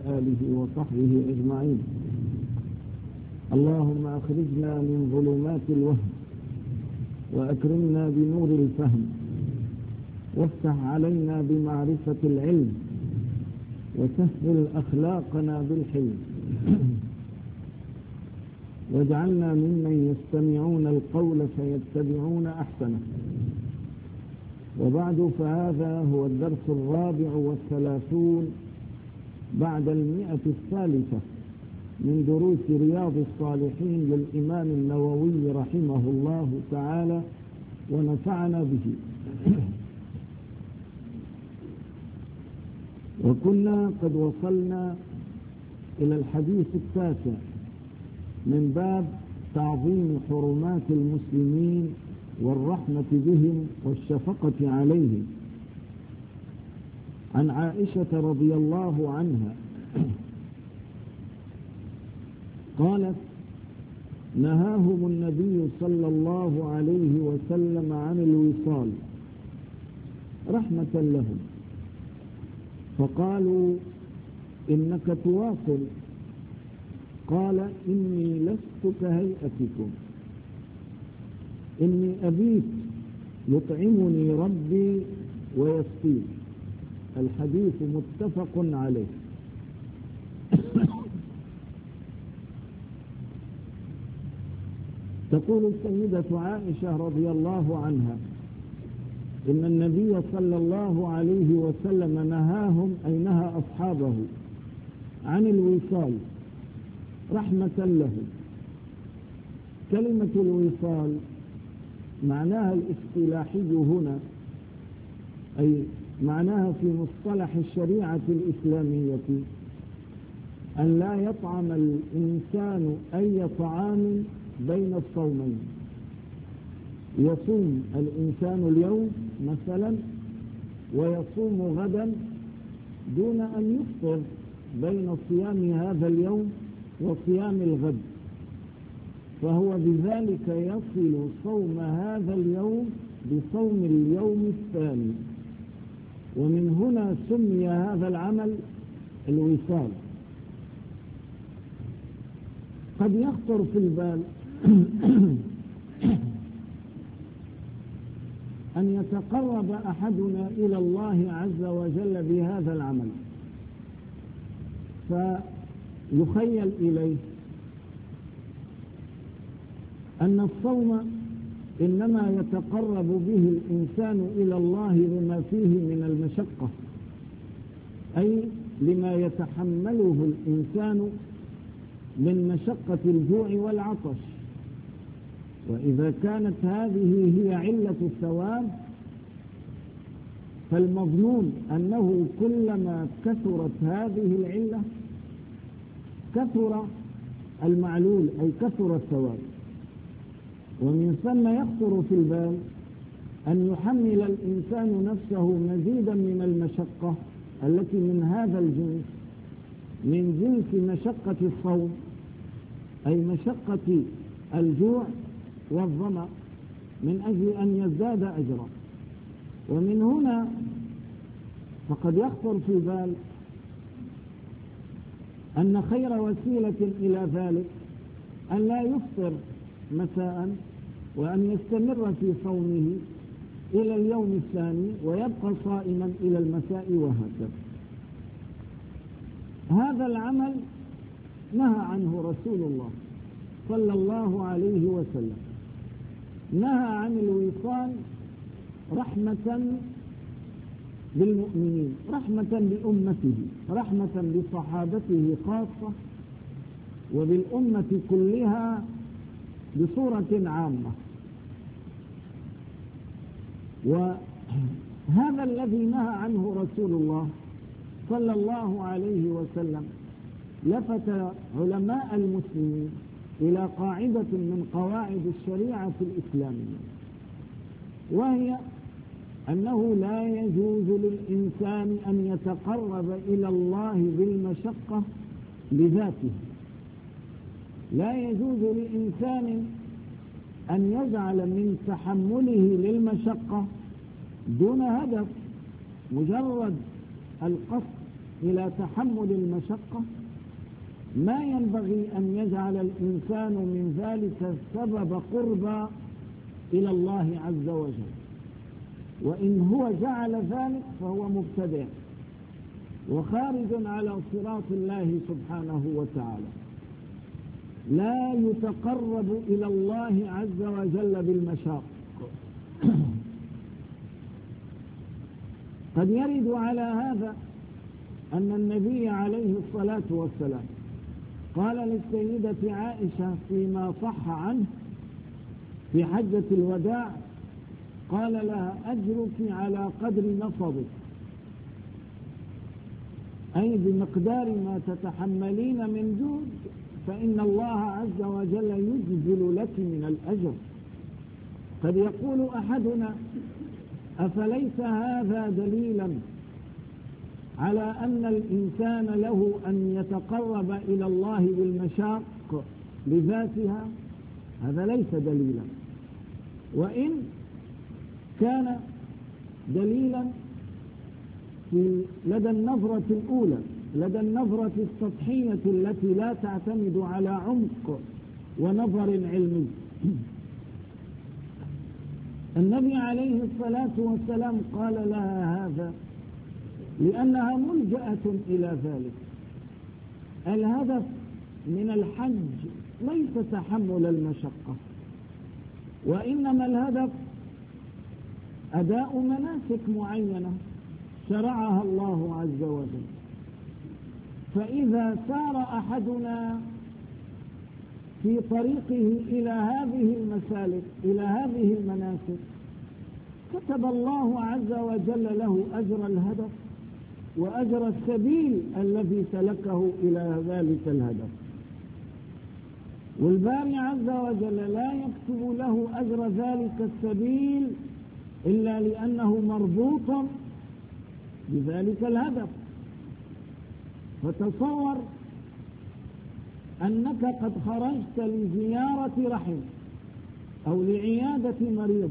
آله وصحبه أجمعين. اللهم أخرجنا من ظلمات الوهم وأكرمنا بنور الفهم وافتح علينا بمعرفة العلم وسهل أخلاقنا بالحلم واجعلنا ممن يستمعون القول فيتبعون أحسنه. وبعد، فهذا هو الدرس 34 بعد 100 من دروس رياض الصالحين للإمام النووي رحمه الله تعالى ونفعنا به. وكنا قد وصلنا إلى الحديث 9 من باب تعظيم حرمات المسلمين والرحمة بهم والشفقة عليهم، عن عائشة رضي الله عنها قالت: نهاهم النبي صلى الله عليه وسلم عن الوصال رحمة لهم، فقالوا: إنك تواصل. قال: إني لست كهيئتكم، إني أبيت يطعمني ربي ويسقين. الحديث متفق عليه. تقول السيدة عائشة رضي الله عنها: إن النبي صلى الله عليه وسلم نهاهم، أي نهى أصحابه، عن الوصال رحمة لهم. كلمة الوصال معناها الاصطلاحي هنا، أي معناها في مصطلح الشريعة الإسلامية أن لا يطعم الإنسان أي طعام بين الصومين. يصوم الإنسان اليوم مثلا ويصوم غدا دون أن يفطر بين صيام هذا اليوم وصيام الغد، فهو بذلك يصل صوم هذا اليوم بصوم اليوم الثاني، ومن هنا سمي هذا العمل الوصال. قد يخطر في البال أن يتقرب أحدنا إلى الله عز وجل بهذا العمل، فيخيل إليه أن الصوم إنما يتقرب به الإنسان إلى الله لما فيه من المشقة، أي لما يتحمله الإنسان من مشقة الجوع والعطش. وإذا كانت هذه هي علة الثواب، فالمظنون أنه كلما كثرت هذه العلة كثر المعلول، أي كثر الثواب. ومن ثم يخطر في البال أن يحمل الإنسان نفسه مزيدا من المشقة التي من هذا الجنس، من جنس مشقة الصوم، أي مشقة الجوع والظمأ، من أجل أن يزداد أجرا. ومن هنا فقد يخطر في بال أن خير وسيلة إلى ذلك أن لا يفطر مساء وأن يستمر في صومه إلى اليوم الثاني ويبقى صائما إلى المساء، وهكذا. هذا العمل نهى عنه رسول الله صلى الله عليه وسلم، نهى عن الوصال رحمة بالمؤمنين، رحمة بأمته، رحمة بصحابته خاصة وبالأمة كلها بصورة عامة. وهذا الذي نهى عنه رسول الله صلى الله عليه وسلم لفت علماء المسلمين إلى قاعدة من قواعد الشريعة الإسلامية، وهي أنه لا يجوز للإنسان أن يتقرب إلى الله بالمشقة لذاته. لا يجوز لإنسان أن يجعل من تحمله للمشقة دون هدف، مجرد القصد إلى تحمل المشقة ما ينبغي أن يجعل الإنسان من ذلك سبب قربى إلى الله عز وجل، وإن هو جعل ذلك فهو مبتدع وخارج على صراط الله سبحانه وتعالى. لا يتقرب إلى الله عز وجل بالمشاق. قد يرد على هذا أن النبي عليه الصلاة والسلام قال للسيدة عائشة فيما صح عنه في حجة الوداع، قال لها: أجرك على قدر نصبك، أي بمقدار ما تتحملين من جود، فإن الله عز وجل يجزل لك من الأجر. قد يقول أحدنا: أفليس هذا دليلا على أن الإنسان له أن يتقرب إلى الله بالمشاق لذاتها؟ هذا ليس دليلا، وإن كان دليلا لدى النظرة الأولى، لدى النظرة السطحية التي لا تعتمد على عمق ونظر علمي. النبي عليه الصلاة والسلام قال لها هذا لأنها ملجأة إلى ذلك. الهدف من الحج ليس تحمل المشقة، وإنما الهدف أداء مناسك معينة شرعها الله عز وجل. فإذا سار أحدنا في طريقه إلى هذه المسالك، إلى هذه المناسك، كتب الله عز وجل له أجر الهدف وأجر السبيل الذي سلكه إلى ذلك الهدف. والباري عز وجل لا يكتب له أجر ذلك السبيل إلا لأنه مربوط بذلك الهدف. فتصور أنك قد خرجت لزيارة رحم أو لعيادة مريض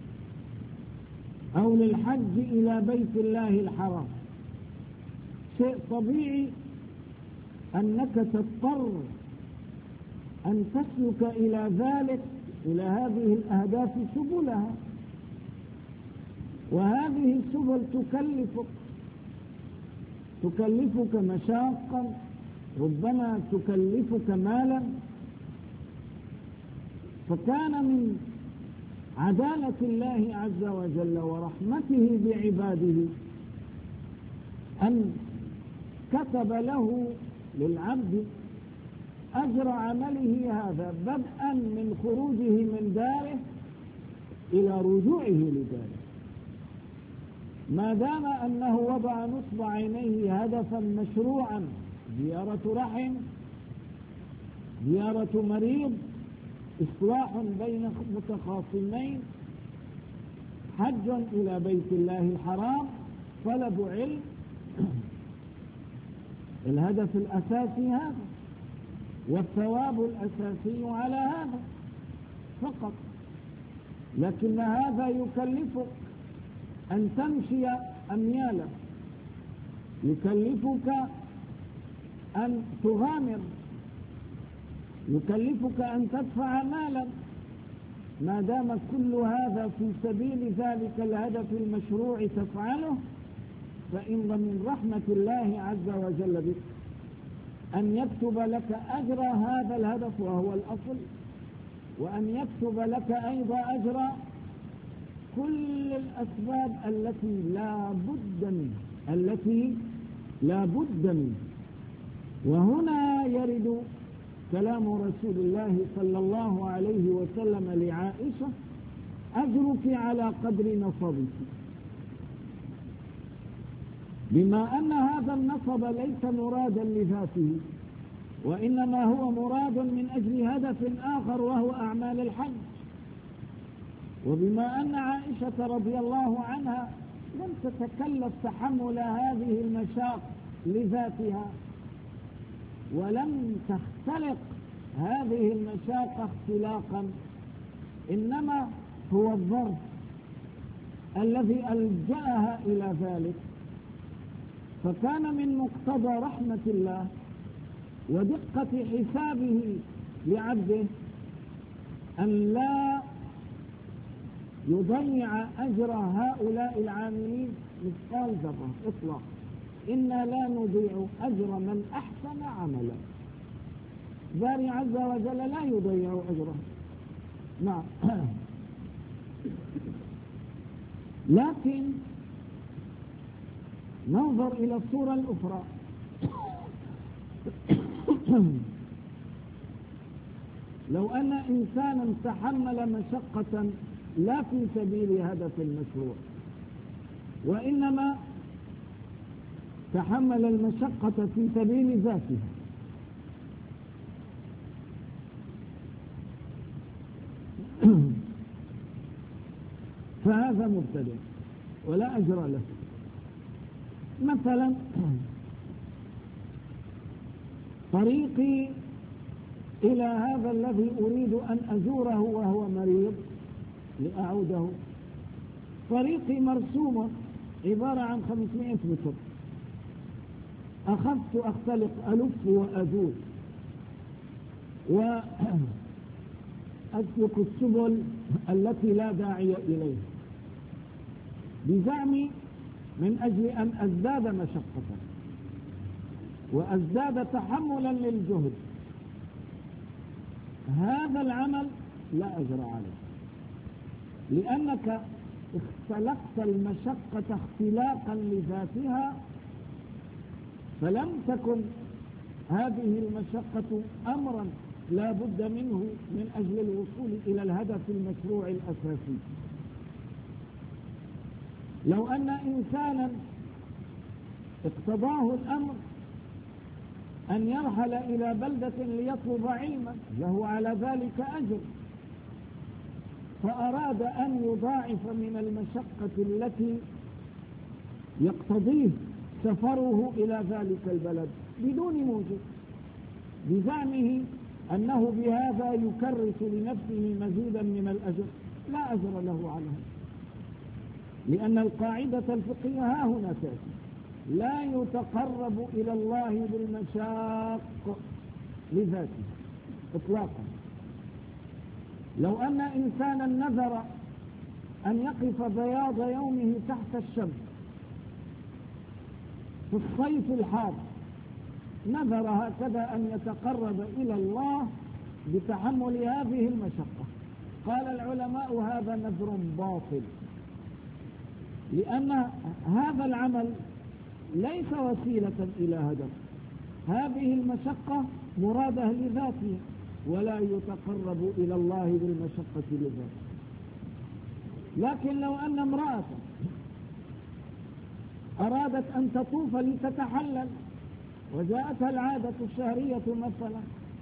أو للحج إلى بيت الله الحرام، شيء طبيعي أنك تضطر أن تسلك إلى ذلك، إلى هذه الأهداف سبلها، وهذه السبل تكلفك مشاقا، ربما تكلفك مالا. فكان من عدالة الله عز وجل ورحمته بعباده أن كتب له للعبد أجر عمله هذا بدءا من خروجه من داره إلى رجوعه لداره، ما دام أنه وضع نصب عينيه هدفا مشروعا: زيارة رحم، زيارة مريض، إصلاح بين متخاصمين، حج إلى بيت الله الحرام، طلب علم. الهدف الأساسي هذا، والثواب الأساسي على هذا فقط. لكن هذا يكلفك أن تمشي أميالا، يكلفك أن تغامر، يكلفك أن تدفع مالا. ما دام كل هذا في سبيل ذلك الهدف المشروع تفعله، فإن من رحمة الله عز وجل بك أن يكتب لك أجر هذا الهدف وهو الأصل، وأن يكتب لك أيضا أجر كل الأسباب التي لا بد منها. وهنا يرد كلام رسول الله صلى الله عليه وسلم لعائشة: أجرك على قدر نصبك، بما أن هذا النصب ليس مرادا لذاته، وإنما هو مراد من أجل هدف آخر وهو أعمال الحج. وبما أن عائشة رضي الله عنها لم تتكلف تحمل هذه المشاق لذاتها، ولم تختلق هذه المشاق اختلاقا، إنما هو الظرف الذي ألجأها إلى ذلك، فكان من مقتضى رحمة الله ودقة حسابه لعبده أن لا يضيع أجر هؤلاء العاملين مثقال ذرة إطلاقا. إنا لا نضيع أجر من أحسن عملا. باري عز وجل لا يضيع أجره. نعم. لكن ننظر إلى الصورة الأخرى. لو أن إنسانا تحمل مشقة لا في سبيل هدف المشروع، وإنما تحمل المشقة في سبيل ذاتها، فهذا مبتدع ولا أجر له. مثلا طريقي إلى هذا الذي أريد أن أزوره وهو مريض لأعوده، طريقي مرسومة عبارة عن 500 متر، أخذت أختلق ألف وأزور وأسلك السبل التي لا داعي إليها بزعمي من أجل أن أزداد مشقة وأزداد تحملا للجهد. هذا العمل لا أجر عليه، لأنك اختلقت المشقة اختلاقا لذاتها، فلم تكن هذه المشقة أمرا لا بد منه من أجل الوصول إلى الهدف المشروع الأساسي. لو أن إنسانا اقتضاه الأمر أن يرحل إلى بلدة ليطلب علما له على ذلك أجر، فأراد أن يضاعف من المشقة التي يقتضيه سفره إلى ذلك البلد بدون موجب، بزعمه أنه بهذا يكرس لنفسه مزيدا من الأجر، لا أجر له عليه، لأن القاعدة الفقهية ها هنا تأتي: لا يتقرب إلى الله بالمشاق لذاته إطلاقا. لو أن إنسانا نذر أن يقف بياض يومه تحت الشمس في الصيف الحار، نذر هكذا أن يتقرب إلى الله بتحمل هذه المشقة، قال العلماء هذا نذر باطل، لأن هذا العمل ليس وسيلة إلى هدف، هذه المشقة مرادة لذاتها ولا يتقرب إلى الله بالمشقة لذاته. لكن لو أن امرأة أرادت أن تطوف لتتحلل وجاءتها العادة الشهرية مثلا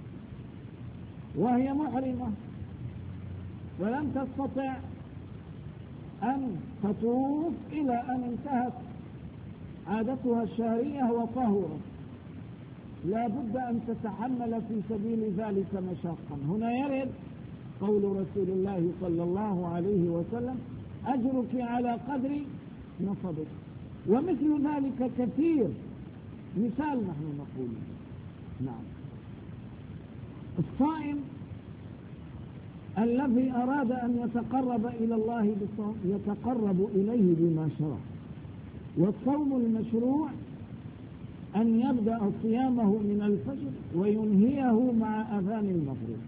وهي محرمة ولم تستطع أن تطوف إلى أن انتهت عادتها الشهرية وطهرت، لا بد أن تتحمل في سبيل ذلك مشاقا. هنا يرد قول رسول الله صلى الله عليه وسلم: أجرك على قدر نصبك. ومثل ذلك كثير، مثال نحن نقول. نعم. الصائم الذي أراد أن يتقرب إلى الله بالصوم يتقرب إليه بما شرع، والصوم المشروع أن يبدأ صيامه من الفجر وينهيه مع أذان المغرب.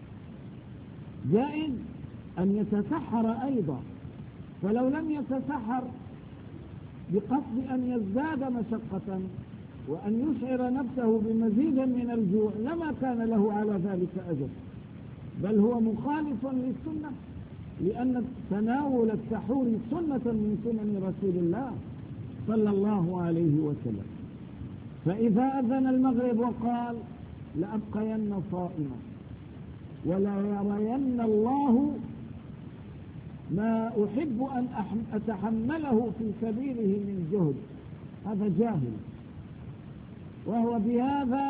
جائز أن يتسحر أيضا، فلو لم يتسحر بقصد أن يزداد مشقة وأن يشعر نفسه بمزيد من الجوع لما كان له على ذلك أجر، بل هو مخالف للسنة، لأن تناول السحور سنة من سنن رسول الله صلى الله عليه وسلم. فإذا أذن المغرب وقال: لأبقين صائما ولا يرين الله ما أحب أن أتحمله في سبيله من جهد، هذا جاهل، وهو بهذا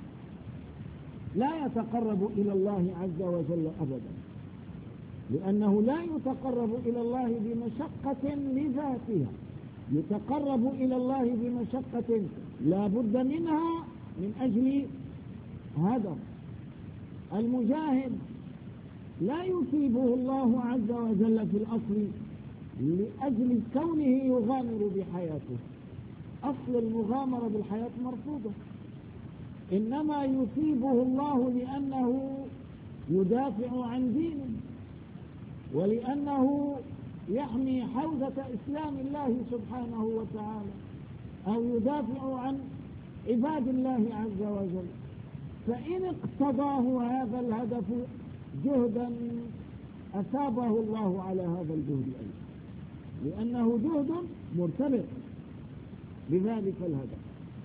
لا يتقرب إلى الله عز وجل أبدا، لأنه لا يتقرب إلى الله بمشقة لذاتها، يتقرب إلى الله بمشقة لا بد منها من أجل هدف. المجاهد لا يثيبه الله عز وجل في الأصل لأجل كونه يغامر بحياته، أصل المغامرة بالحياة مرفوضة، إنما يثيبه الله لأنه يدافع عن دينه، ولأنه يحمي حوزة إسلام الله سبحانه وتعالى، أو يدافع عن عباد الله عز وجل. فإن اقتضاه هذا الهدف جهدا أثابه الله على هذا الجهد أيضا، لأنه جهد مرتبط بذلك الهدف.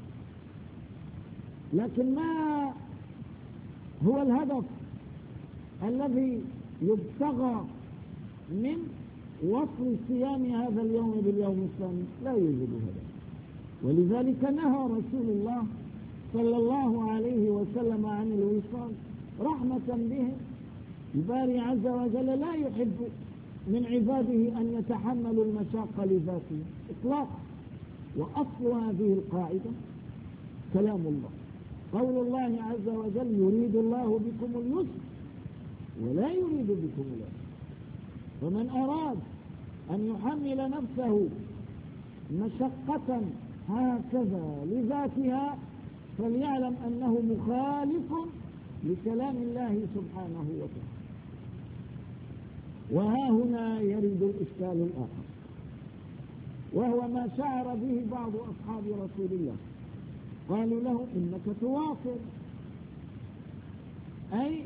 لكن ما هو الهدف الذي يبتغى من وصل صيام هذا اليوم باليوم الثاني؟ لا يوجد هدف. ولذلك نهى رسول الله صلى الله عليه وسلم عن الوصال رحمة بهم. الباري عز وجل لا يحب من عباده أن يتحملوا المشاق لذاته إطلاقا. وأصل هذه القاعدة كلام الله، قول الله عز وجل: يريد الله بكم اليسر ولا يريد بكم العسر. فمن أراد أن يحمل نفسه مشقة هكذا لذاتها فليعلم أنه مخالف لكلام الله سبحانه وتعالى. وها هنا يرد الإشكال الآخر، وهو ما شعر به بعض أصحاب رسول الله. قالوا له: إنك تواصل، أي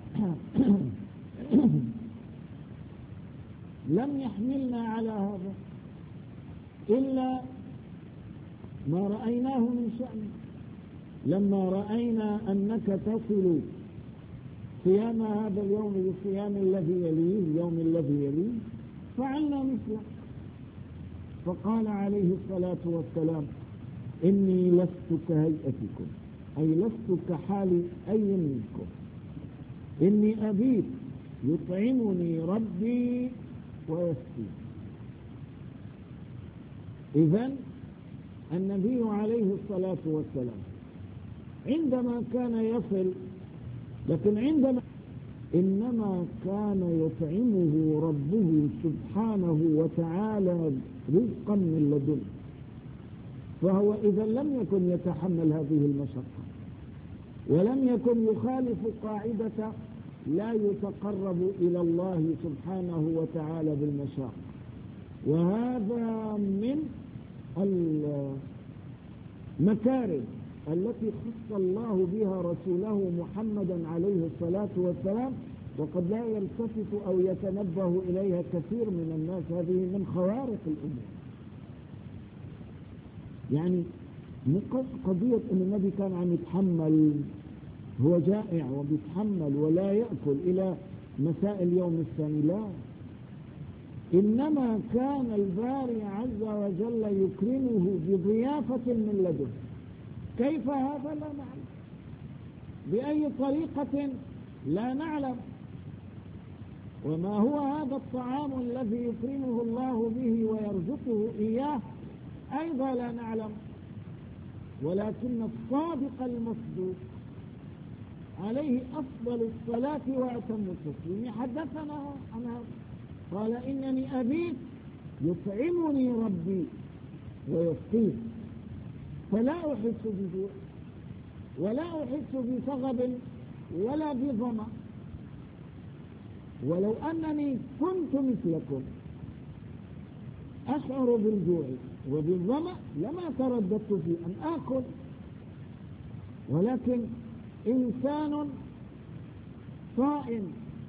لم يحملنا على هذا إلا ما رأيناه من شأن. لما رأينا أنك تصل صيام هذا اليوم بالصيام الذي يليه، اليوم الذي يليه، فعلنا مثله. فقال عليه الصلاة والسلام: إني لست كهيئتكم، أي لست كحال أي منكم، إني أبيت يطعمني ربي ويسقين. إذن النبي عليه الصلاة والسلام عندما كان يصل، لكن عندما إنما كان يطعمه ربه سبحانه وتعالى رزقا من لدنه، فهو إذا لم يكن يتحمل هذه المشقة، ولم يكن يخالف قاعدة لا يتقرب إلى الله سبحانه وتعالى بالمشاق. وهذا من المكارم التي خص الله بها رسوله محمدا عليه الصلاة والسلام، وقد لا يلتفت أو يتنبه إليها كثير من الناس. هذه من خوارق الأمور. يعني قضية أن النبي كان عم يتحمل، هو جائع وبيتحمل ولا يأكل إلى مساء اليوم الثاني، لا، إنما كان الباري عز وجل يكرمه بضيافة من لدنه. كيف هذا لا نعلم، بأي طريقة لا نعلم، وما هو هذا الطعام الذي يكرمه الله به ويرزقه إياه أيضا لا نعلم. ولكن الصادق المصدوق عليه أفضل الصلاة وأتم التسليم حدثنا عن هذا، قال: إنني أبيت يطعمني ربي ويسقين، فلا أحس بجوع ولا أحس بصغب ولا بظمأ، ولو أنني كنت مثلكم أشعر بالجوع وبالظمأ لما ترددت في أن آكل. ولكن إنسان صائم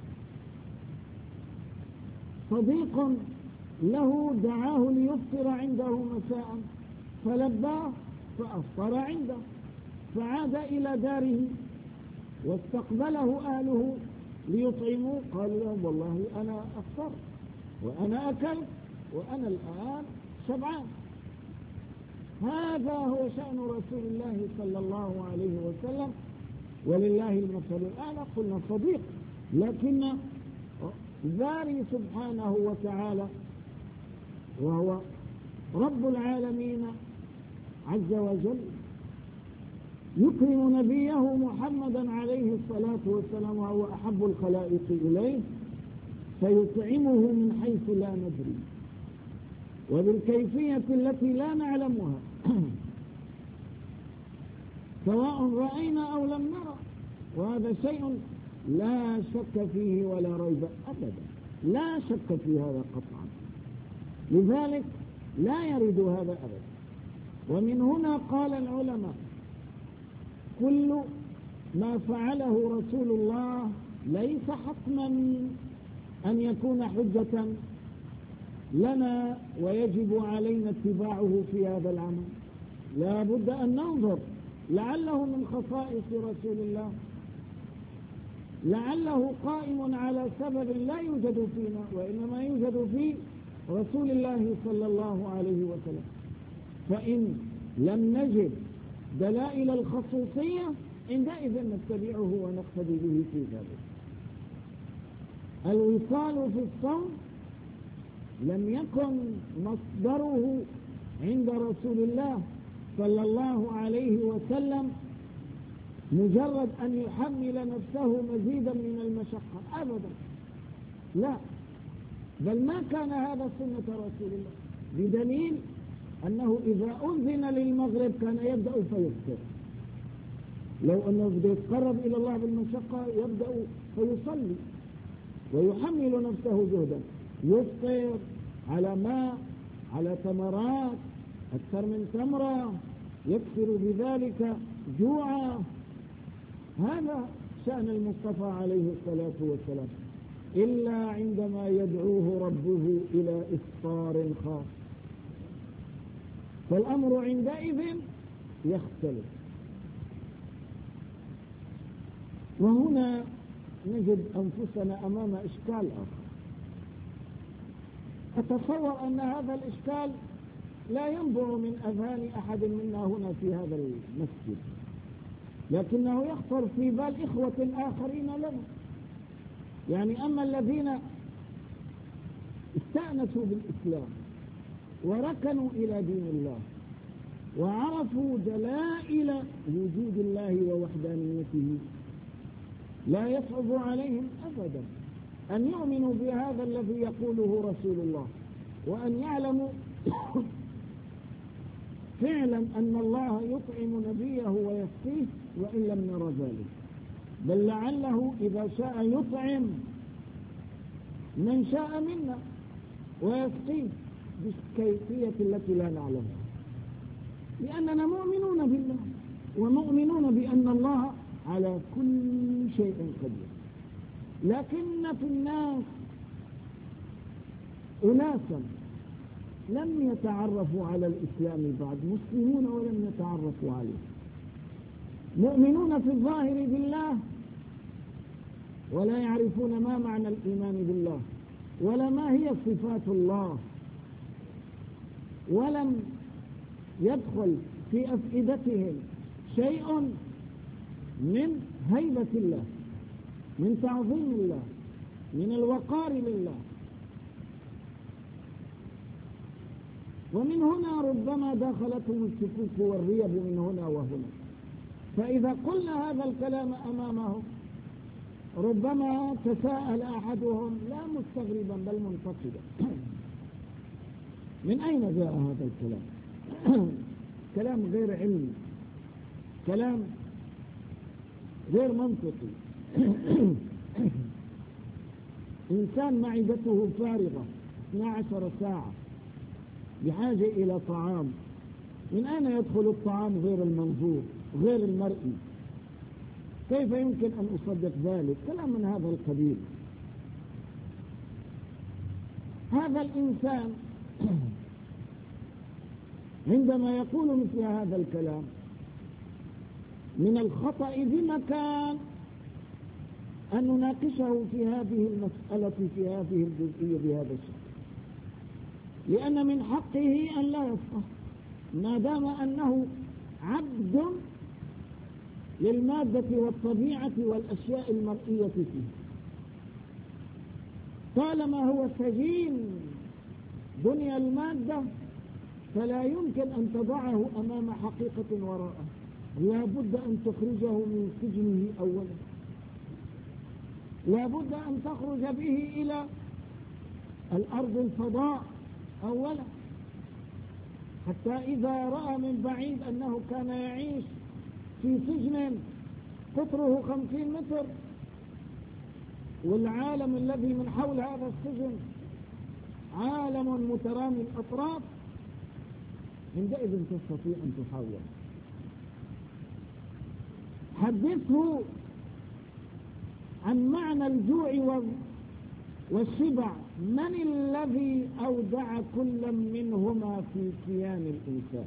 صديق له دعاه ليفطر عنده مساء فلباه فأفطر عنده، فعاد إلى داره واستقبله أهله ليطعموه، قال لهم: والله أنا أفطر وأنا أكلت وأنا الآن شبعان. هذا هو شأن رسول الله صلى الله عليه وسلم، ولله المثل الأعلى. قلنا صديق، لكن باري سبحانه وتعالى وهو رب العالمين عز وجل يكرم نبيه محمدا عليه الصلاة والسلام وهو أحب الخلائق إليه، فيطعمه من حيث لا ندري وبالكيفية التي لا نعلمها سواء رأينا أو لم نرى، وهذا شيء لا شك فيه ولا ريب أبدا، لا شك في هذا قطعا، لذلك لا يرد هذا أبدا. ومن هنا قال العلماء كل ما فعله رسول الله ليس حتما أن يكون حجة لنا ويجب علينا اتباعه في هذا العمل، لا بد أن ننظر لعله من خصائص رسول الله، لعله قائم على سبب لا يوجد فينا وإنما يوجد في رسول الله صلى الله عليه وسلم. فإن لم نجد دلائل الخصوصية عندئذ نتبعه ونقتدي به في ذلك. الوصال في الصوم لم يكن مصدره عند رسول الله صلى الله عليه وسلم مجرد أن يحمل نفسه مزيدا من المشقة أبدا، لا، بل ما كان هذا سنة رسول الله، بدليل أنه إذا أذن للمغرب كان يبدأ فيفطر، لو أنه بده يتقرب إلى الله بالمشقة يبدأ فيصلي ويحمل نفسه جهدا، يفطر على ماء، على تمرات أكثر من تمرة، يكسر بذلك جوعا. هذا شأن المصطفى عليه الصلاة والسلام، إلا عندما يدعوه ربه إلى إفطار خاص، فالأمر عندئذ يختلف. وهنا نجد أنفسنا أمام إشكال آخر، أتصور أن هذا الإشكال لا ينبع من أذهان أحد منا هنا في هذا المسجد، لكنه يخطر في بال إخوة آخرين لنا، يعني أما الذين استأنسوا بالإسلام وركنوا إلى دين الله وعرفوا دلائل وجود الله ووحدانيته، لا يصعب عليهم أبدا أن يؤمنوا بهذا الذي يقوله رسول الله، وأن يعلموا فعلا أن الله يطعم نبيه ويسقيه وإن لم نرى ذلك، بل لعله إذا شاء يطعم من شاء منا ويسقيه بالكيفية التي لا نعلمها، لأننا مؤمنون بالله ومؤمنون بأن الله على كل شيء قدير. لكن في الناس أناسا لم يتعرفوا على الإسلام بعد، مسلمون ولم يتعرفوا عليه، مؤمنون في الظاهر بالله ولا يعرفون ما معنى الإيمان بالله ولا ما هي صفات الله، ولم يدخل في أفئدتهم شيء من هيبة الله، من تعظيم الله، من الوقار لله. ومن هنا ربما دخلتهم الشكوك والريب من هنا وهنا، فإذا قلنا هذا الكلام أمامهم ربما تساءل أحدهم لا مستغربا بل منتقدا، من أين جاء هذا الكلام؟ كلام غير علمي، كلام غير منطقي. إنسان معدته فارغة 12 ساعة بحاجة إلى طعام، من أين يدخل الطعام غير المنظور غير المرئي؟ كيف يمكن أن أصدق ذلك؟ كلام من هذا القبيل. هذا الإنسان عندما يقول مثل هذا الكلام من الخطأ بمكان أن نناقشه في هذه المسألة في هذه الجزئية بهذا الشكل، لأن من حقه أن لا يفقه ما دام أنه عبد للمادة والطبيعة والأشياء المرئية فيه، طالما هو سجين دنيا المادة فلا يمكن أن تضعه أمام حقيقة وراءه، لا بد أن تخرجه من سجنه أولا، لا بد أن تخرج به إلى الأرض الفضاء أولا، حتى إذا رأى من بعيد أنه كان يعيش في سجن قطره 50 متر والعالم الذي من حول هذا السجن عالم مترامي الأطراف، عندئذ تستطيع أن تحاول. حدثه عن معنى الجوع والشبع، من الذي أودع كل منهما في كيان الإنسان.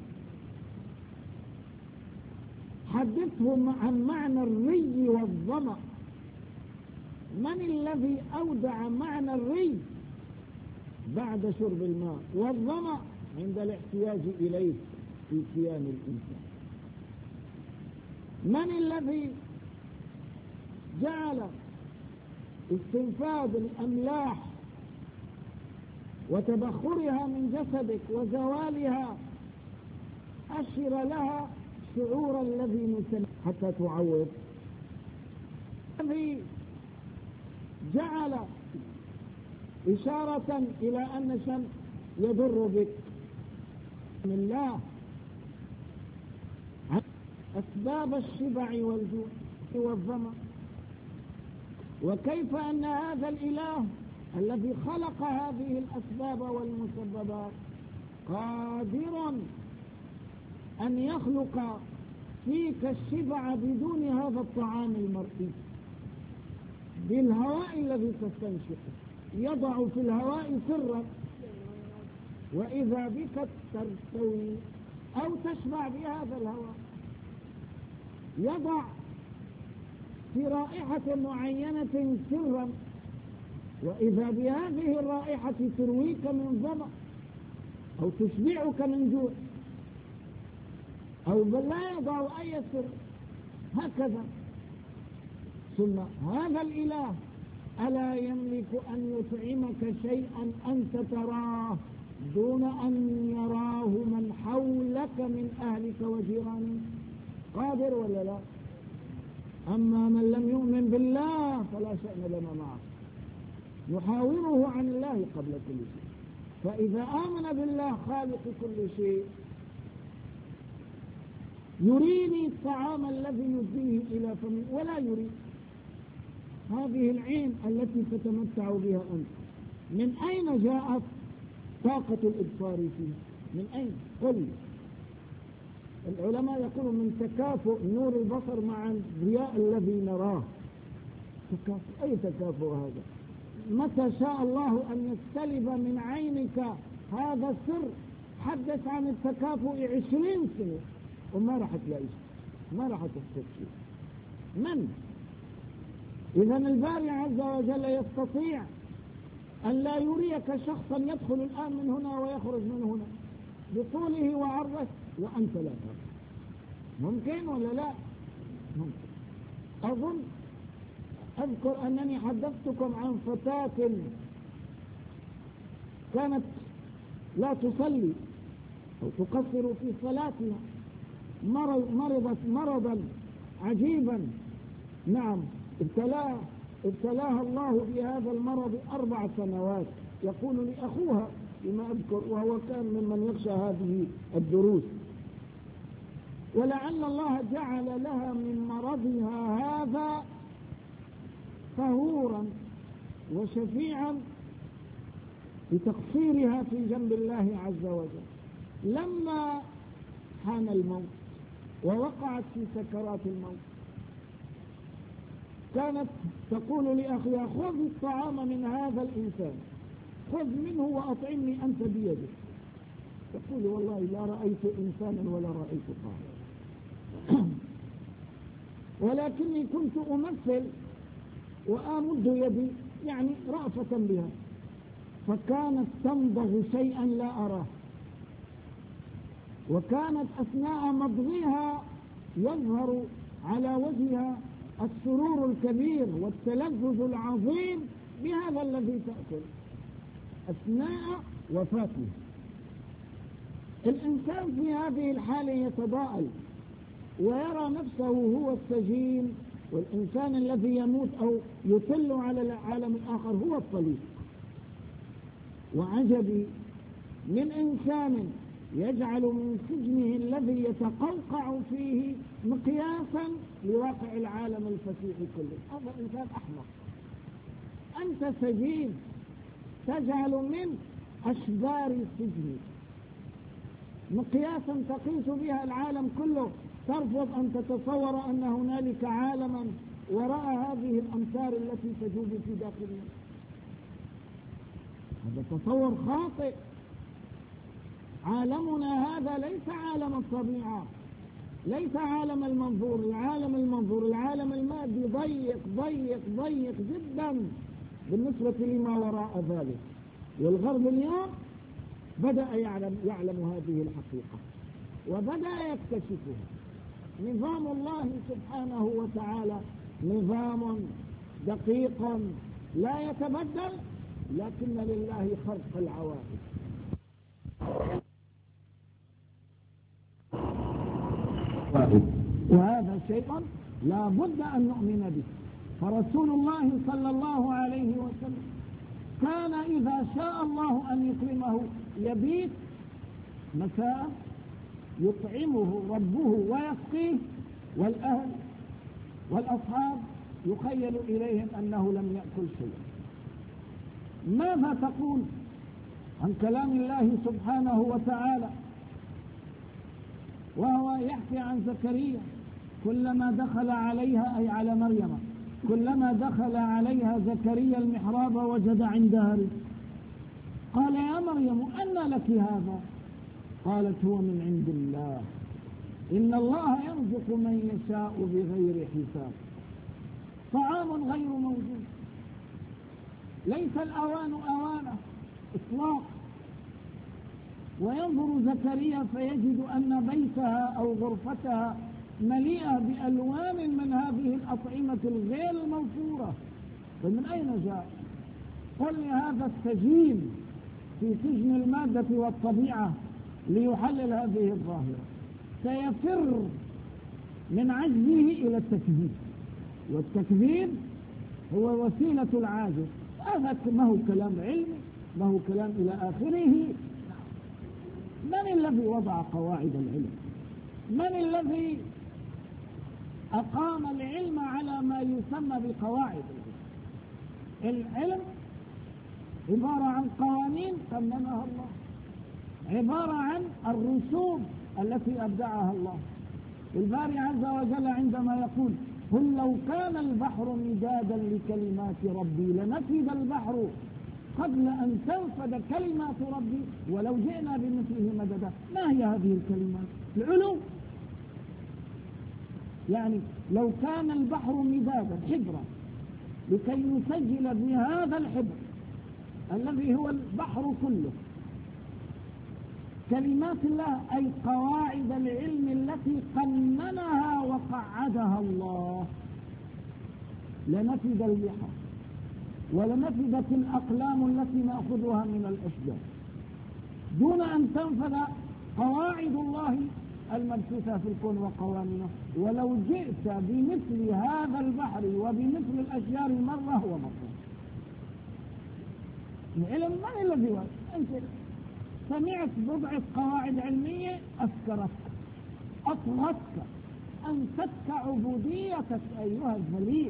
حدثهم عن معنى الري والظمأ، من الذي أودع معنى الري بعد شرب الماء والظمأ عند الاحتياج إليه في كيان الإنسان. من الذي جعل استنفاذ الأملاح وتبخرها من جسدك وزوالها أشر لها شعور الذي نسميه حتى تعوض. الذي جعل إشارة إلى أن الشمس يضر بك من الله أسباب الشبع والجوع والظمأ، وكيف أن هذا الإله الذي خلق هذه الأسباب والمسببات قادر أن يخلق فيك الشبع بدون هذا الطعام المرئي، بالهواء الذي تستنشقه، يضع في الهواء سرا وإذا بك ترتوي أو تشبع بهذا الهواء، يضع في رائحة معينة سرا وإذا بهذه الرائحة ترويك من ظمأ أو تشبعك من جوع، أو بل لا يضع أي سر هكذا. ثم هذا الإله ألا يملك أن يطعمك شيئا أنت تراه دون أن يراه من حولك من أهلك وجيرانك؟ قادر ولا لا؟ أما من لم يؤمن بالله فلا شأن لنا معه، نحاوره عن الله قبل كل شيء. فإذا آمن بالله خالق كل شيء يريني الطعام الذي يديه إلى فمي ولا يريد هذه العين التي تتمتع بها أنت. من أين جاءت طاقة الإبصار فيه؟ من أين؟ قل. العلماء يقولون من تكافؤ نور البصر مع الضياء الذي نراه. تكافؤ. أي تكافؤ هذا؟ متى شاء الله أن يستلب من عينك هذا السر حدث عن التكافؤ 20 سنة وما راح تلاقي شيء، ما راح تحدث شيء. من؟ إذا الباري عز وجل يستطيع أن لا يريك شخصا يدخل الآن من هنا ويخرج من هنا بطوله وعرضه وأنت لا ترى. ممكن ولا لا؟ ممكن. أذكر أنني حدثتكم عن فتاة كانت لا تصلي أو تقصر في صلاتها، مرضت مرضا عجيبا، نعم ابتلاها الله بهذا المرض 4 سنوات. يقول لي أخوها بما أذكر وهو كان ممن يخشى هذه الدروس، ولعل الله جعل لها من مرضها هذا طهورا وشفيعا لتقصيرها في جنب الله عز وجل. لما حان الموت ووقعت في سكرات الموت كانت تقول لأخيها خذ الطعام من هذا الإنسان، خذ منه وأطعمني أنت بيدك. تقول والله لا رأيت إنسانا ولا رأيت طعاما ولكني كنت أمثل وأمد يدي يعني رأفة بها، فكانت تمضغ شيئا لا أراه، وكانت أثناء مضغها يظهر على وجهها السرور الكبير والتلذذ العظيم بهذا الذي تأكل أثناء وفاته. الإنسان في هذه الحالة يتضاءل ويرى نفسه هو السجين، والإنسان الذي يموت أو يطل على العالم الآخر هو الطليق. وعجبي من إنسان يجعل من سجنه الذي يتقوقع فيه مقياسا لواقع العالم الفسيح كله. هذا إنسان أحمق. أنت سجين تجعل من أشبار سجنك مقياسا تقيس بها العالم كله، ترفض أن تتصور أن هنالك عالما وراء هذه الأمتار التي تجوب في داخلنا. هذا تصور خاطئ. عالمنا هذا ليس عالم الطبيعة، ليس عالم المنظور. العالم المادي ضيق ضيق ضيق جدا بالنسبة لما وراء ذلك. والغرب اليوم بدأ يعلم هذه الحقيقة وبدأ يكتشفها. نظام الله سبحانه وتعالى نظام دقيق لا يتبدل، لكن لله خرق العوائد. وهذا شيء لا بد أن نؤمن به. فرسول الله صلى الله عليه وسلم كان إذا شاء الله أن يكرمه يبيت مساء يطعمه ربه ويسقيه، والأهل والأصحاب يخيل إليهم أنه لم يأكل شيئا. ماذا تقول عن كلام الله سبحانه وتعالى وهو يحكي عن زكريا كلما دخل عليها، أي على مريم، كلما دخل عليها زكريا المحراب وجد عندها رزقا قال يا مريم أنى لك هذا؟ قالت هو من عند الله إن الله يرزق من يشاء بغير حساب. طعام غير موجود، ليس الأوان أوانه إطلاق. وينظر زكريا فيجد أن بيتها أو غرفتها مليئة بألوان من هذه الأطعمة الغير الموفورة. فمن أين جاء؟ قل لي هذا السجين في سجن المادة والطبيعة ليحلل هذه الظاهرة سيفر من عجزه إلى التكذيب، والتكذيب هو وسيلة العاجز. هذا ما هو كلام علمي، ما هو كلام إلى آخره. من الذي وضع قواعد العلم؟ من الذي أقام العلم على ما يسمى بقواعد العلم؟ العلم عبارة عن قوانين قننها الله، عبارة عن الرسوم التي أبدعها الله. الباري عز وجل عندما يقول قل لو كان البحر مدادا لكلمات ربي لنفد البحر قبل أن تنفد كلمات ربي ولو جئنا بمثله مددا. ما هي هذه الكلمات؟ العلوم. يعني لو كان البحر مدادا حبرا لكي نسجل بهذا الحبر الذي هو البحر كله كلمات الله، أي قواعد العلم التي قننها وقعدها الله، لنفد البحر ولنفدت الأقلام التي نأخذها من الأشجار دون أن تنفذ قواعد الله المبثوثة في الكون وقوانينه. ولو جئت بمثل هذا البحر وبمثل الأشجار مرة هو مرة. العلم من الذي وجد؟ أنت سمعت بضعة قواعد علمية أفكرتك أطغتك أنستك عبوديتك أيها الذليل،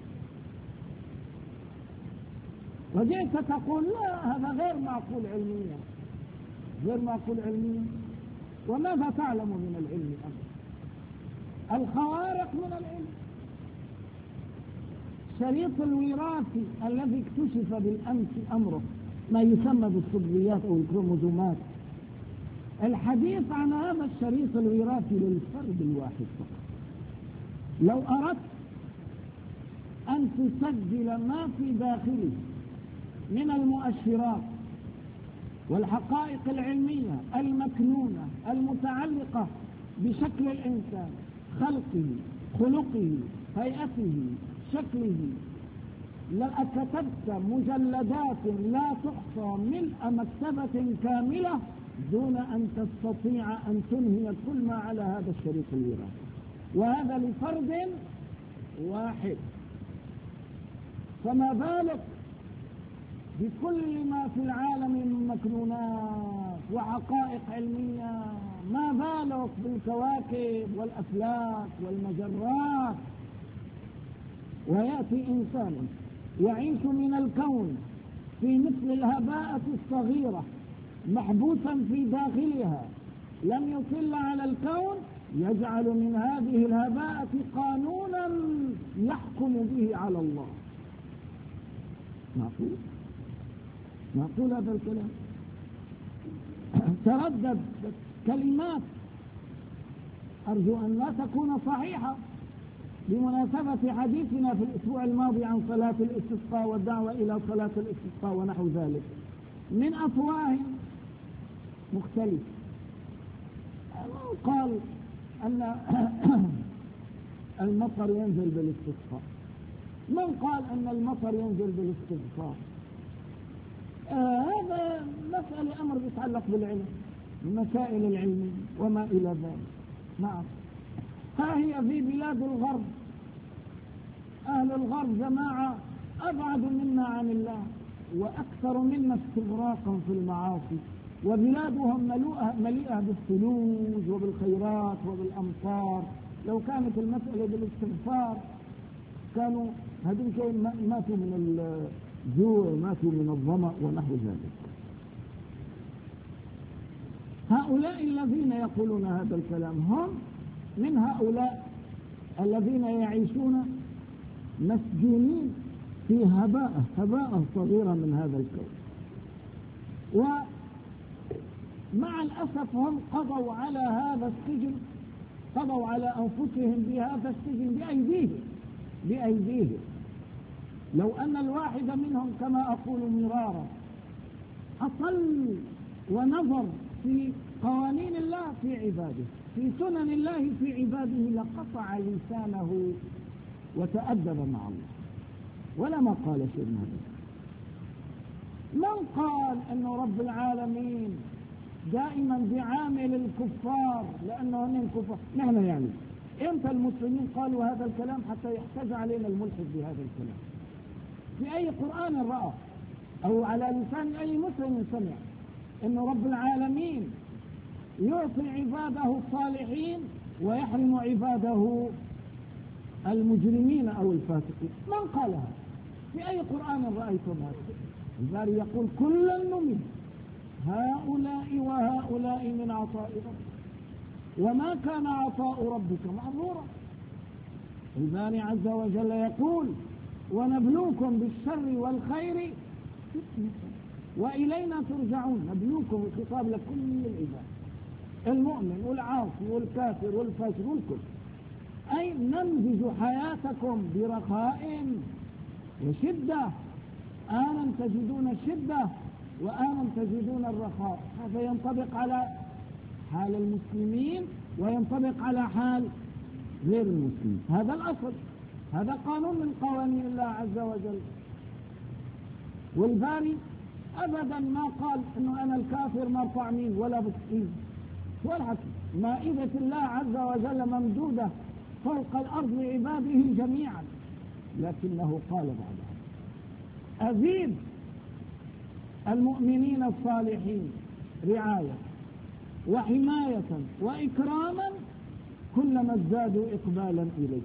وجئت تقول لا هذا غير معقول علميا، غير معقول علميا. وماذا تعلم من العلم أنت؟ الخوارق من العلم. شريط الوراثي الذي اكتشف بالأمس أمره ما يسمى بالصبغيات أو الكروموزومات. الحديث عن هذا الشريط الوراثي للفرد الواحد فقط. لو أردت أن تسجل ما في داخله من المؤشرات والحقائق العلمية المكنونة المتعلقة بشكل الإنسان، خلقه، خلقه، هيئته، شكله، لكتبت مجلدات لا تحصى ملء مكتبة كاملة دون أن تستطيع أن تنهي كل ما على هذا الشريك الوراثي، وهذا لفرد واحد. فما بالك بكل ما في العالم من مكنونات وحقائق علمية، ما بالك بالكواكب والأفلاك والمجرات. ويأتي إنسان يعيش من الكون في مثل الهباءة الصغيرة محبوسا في داخلها، لم يطل على الكون، يجعل من هذه الهباءة قانونا يحكم به على الله. معقول هذا الكلام؟ تردد كلمات أرجو أن لا تكون صحيحة بمناسبة حديثنا في الأسبوع الماضي عن صلاة الاستسقاء والدعوة إلى صلاة الاستسقاء ونحو ذلك من أفواه مختلفة. قال أن المطر ينزل بالاستسقاء، من قال أن المطر ينزل بالاستغفار. هذا مسألة أمر يتعلق بالعلم، المسائل العلمية وما إلى ذلك. نعم، ها هي في بلاد الغرب، أهل الغرب جماعة أبعد منا عن الله وأكثر منا استغراقا في المعاصي، وبلادهم مليئة بالثلوج وبالخيرات وبالأمطار. لو كانت المسألة بالاستغفار كانوا هذين ماتوا من الجوع، ماتوا من الظمأ ونحو ذلك. هؤلاء الذين يقولون هذا الكلام هم من هؤلاء الذين يعيشون مسجونين في هباء صغيرة من هذا الكون، ومع الأسف هم قضوا على هذا السجن، قضوا على أنفسهم بهذا السجن بأيديهم. لو أن الواحد منهم كما أقول مرارا أطل ونظر في قوانين الله في عباده، في سنن الله في عباده، لقطع لسانه وتأدب مع الله ولا ما قال شيء من هذا. من قال أن رب العالمين دائما بعامل الكفار لأنهم كفار؟ نحن يعني إمتى المسلمين قالوا هذا الكلام حتى يحتج علينا الملحد بهذا الكلام؟ في أي قرآن رأى أو على لسان أي مسلم سمع أن رب العالمين يعطي عباده الصالحين ويحرم عباده المجرمين أو الفاسقين؟ من قالها؟ في أي قرآن رأيتم هذا؟ الباري يقول كلا نمد هؤلاء وهؤلاء من عطاء ربك وما كان عطاء ربك محظورا. الباري عز وجل يقول ونبلوكم بالشر والخير فتنة وإلينا ترجعون. نبلوكم الخطاب لكل العباد، المؤمن والعاصي والكافر والفاجر والكل، أي نمزج حياتكم برخاء وشدة، آنا تجدون الشدة وآنا تجدون الرخاء. هذا ينطبق على حال المسلمين وينطبق على حال غير المسلمين. هذا الأصل، هذا قانون من قوانين الله عز وجل. والباري أبدا ما قال إنه أنا الكافر مرفع مين ولا بسكين ولا حكي. مائدة الله عز وجل ممدودة فوق الأرض لعباده جميعا، لكنه قال بعدها أزيد المؤمنين الصالحين رعاية وحماية وإكراما كلما ازدادوا إقبالا إليه.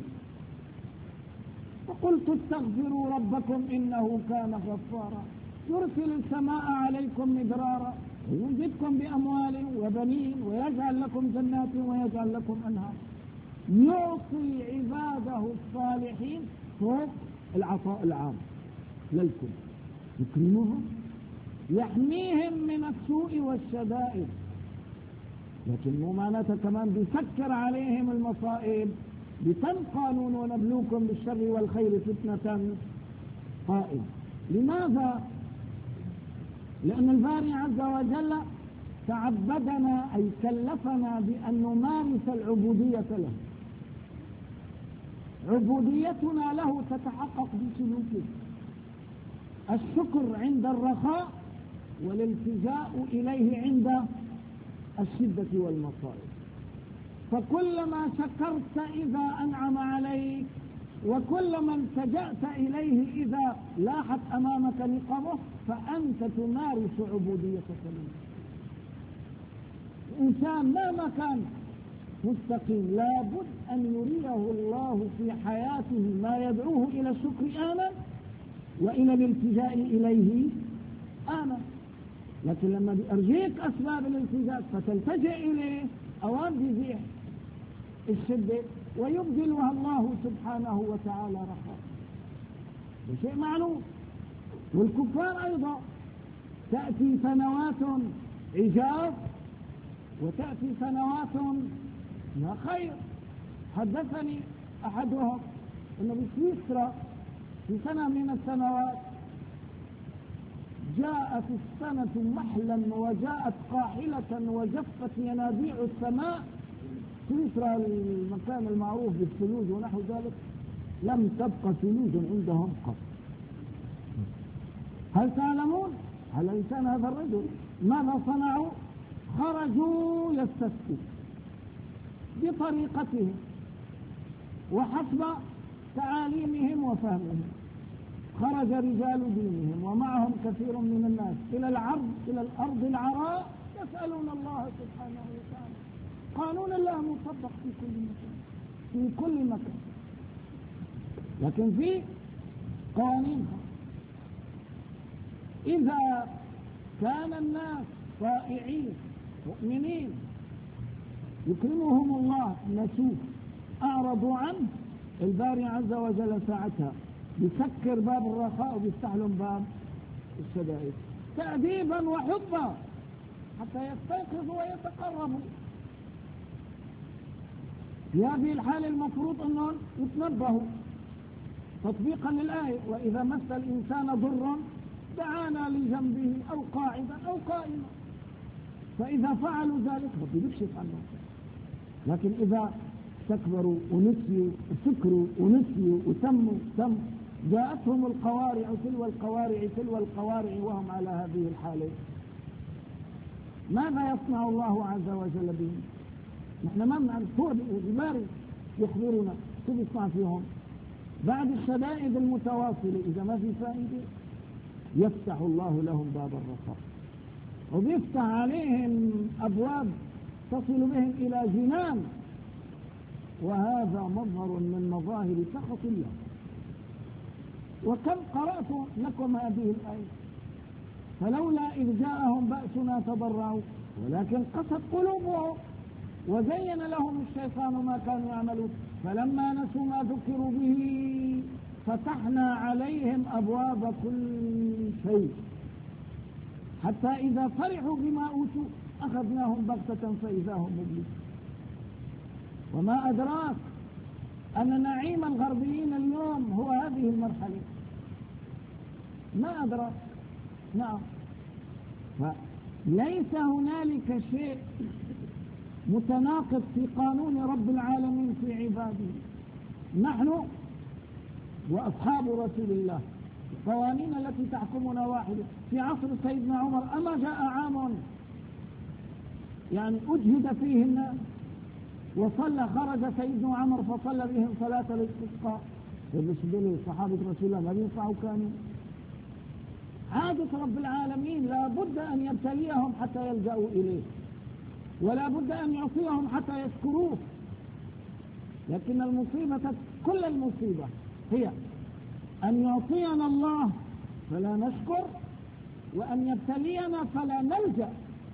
فقلت استغفروا ربكم إنه كان غفارا يرسل السماء عليكم مدرارا ويمددكم بأموال وبنين ويجعل لكم جنات ويجعل لكم أنهار. يعطي عباده الصالحين فوق العطاء العام للكل، يكرمهم، يحميهم من السوء والشدائد، لكن مو معناتها كمان بيسكر عليهم المصائب بتم قانون ونبلوكم بالشر والخير فتنة قائم. لماذا؟ لأن الباري عز وجل تعبدنا أي كلفنا بأن نمارس العبودية له. عبوديتنا له تتحقق بسلوكه، الشكر عند الرخاء والالتجاء إليه عند الشدة والمصائب. فكلما شكرت إذا أنعم عليك، وكلما التجأت إليه إذا لاحت أمامك نقمه، فأنت تمارس عبوديتك له. الإنسان مهما كان مستقيم لابد أن يريه الله في حياته ما يدعوه إلى الشكر آنا وإلى الالتجاء إليه آنا. لكن لما أرجيك أسباب الالتجاء فتلتجئ إليه أوان بيزيح الشدة ويبدلها الله سبحانه وتعالى رخاء. بشيء معلوم. والكفار أيضا تأتي سنوات عجاف وتأتي سنوات لا خير. حدثني أحدهم أنه بسويسرا في سنة من السنوات جاءت السنة محلا وجاءت قاحلة وجفت ينابيع السماء. سويسرا المكان المعروف بالثلوج ونحو ذلك لم تبقى ثلوج عندهم قط. هل تعلمون على لسان هذا الرجل ماذا صنعوا؟ خرجوا يستسقوا بطريقتهم وحسب تعاليمهم وفهمهم. خرج رجال دينهم ومعهم كثير من الناس إلى الأرض العراء يسألون الله سبحانه وتعالى. قانون الله مطبق في كل مكان، لكن في قوانينها. إذا كان الناس طائعين مؤمنين يكرمهم الله نسوه أعرضوا عنه، الباري عز وجل ساعتها يسكر باب الرخاء ويفتح لهم باب الشدائد تأديبا وحبا حتى يستيقظوا ويتقربوا. في هذه الحالة المفروض أنهم يتنبهوا تطبيقا للآية: وإذا مس الإنسان ضر دعانا لجنبه أو قاعدا أو قائما. فإذا فعلوا ذلك ربي يكشف عنهم. لكن إذا استكبروا ونسيوا وسكروا ونسيوا وتموا جاءتهم القوارع تلو القوارع وهم على هذه الحالة، ماذا يصنع الله عز وجل بهم؟ نحن ما بنعرف. هو الباري يخبرنا شو بيصنع فيهم بعد الشدائد المتواصلة. إذا ما في فائدة يفتح الله لهم باب الرخاء وبيفتح عليهم أبواب تصل بهم إلى جنان، وهذا مظهر من مظاهر سخط الله. وكم قرأت لكم هذه الآية: فلولا إذ جاءهم بأسنا تضرعوا ولكن قست قلوبهم وزين لهم الشيطان ما كانوا يعملون فلما نسوا ما ذكروا به فتحنا عليهم أبواب كل شيء حتى إذا فرحوا بما أوتوا أخذناهم بغتة فإذا هم مبلسون. وما أدراك أن نعيم الغربيين اليوم هو هذه المرحلة؟ ما أدراك. نعم. فليس هنالك شيء متناقض في قانون رب العالمين في عباده. نحن وأصحاب رسول الله القوانين التي تحكمنا واحدة. في عصر سيدنا عمر أما جاء عام يعني أجهد فيه الناس وصلى، خرج سيدنا عمر فصلى بهم صلاة الاستسقاء. بالنسبة لصحابة رسول الله ما بينفعوا كانوا. عادة رب العالمين لا بد أن يبتليهم حتى يلجأوا إليه، ولا بد أن يعطيهم حتى يشكروه. لكن المصيبة كل المصيبة هي أن يعطينا الله فلا نشكر، وأن يبتلينا فلا نلجأ.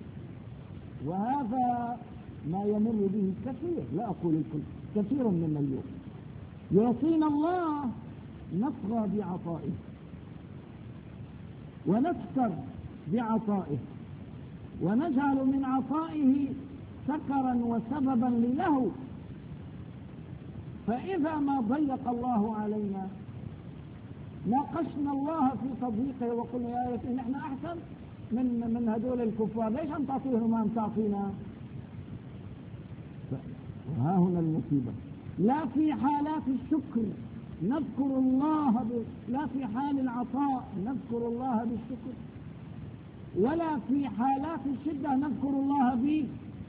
وهذا ما يمر به كثير، لا أقول الكل، كثير من اليوم. يعطينا الله نصغى بعطائه ونسكر بعطائه ونجعل من عطائه سكرا وسببا للهو. فإذا ما ضيق الله علينا ناقشنا الله في تضييقه وقلنا يا ريت نحن أحسن من هذول الكفار، ليش عم تعطيهم ما عم تعطينا؟ وها هنا المصيبة. لا في حالات الشكر نذكر الله لا في حال العطاء نذكر الله بالشكر، ولا في حالات الشدة نذكر الله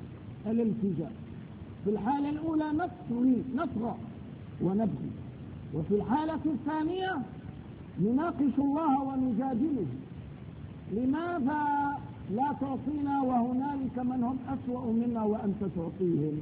الالتجاء. في الحالة الأولى نصغى ونبكي، وفي الحالة الثانية نناقش الله ونجادله. لماذا لا تعطينا وهنالك من هم أسوأ منا وأنت تعطيهم؟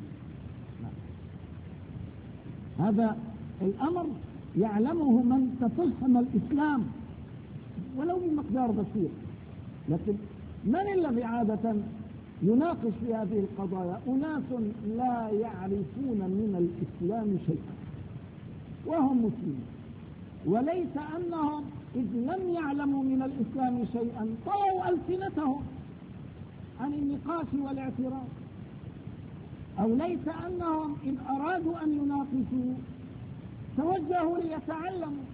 هذا الأمر يعلمه من تفهم الإسلام ولو بمقدار بسيط. لكن من الذي عادة يناقش في هذه القضايا؟ أناس لا يعرفون من الإسلام شيئا وهم مسلمون، وليس أنهم إذ لم يعلموا من الإسلام شيئا طووا ألسنتهم عن النقاش والاعتراض، أو ليس أنهم إذ أرادوا أن يناقشوا توجهوا ليتعلموا،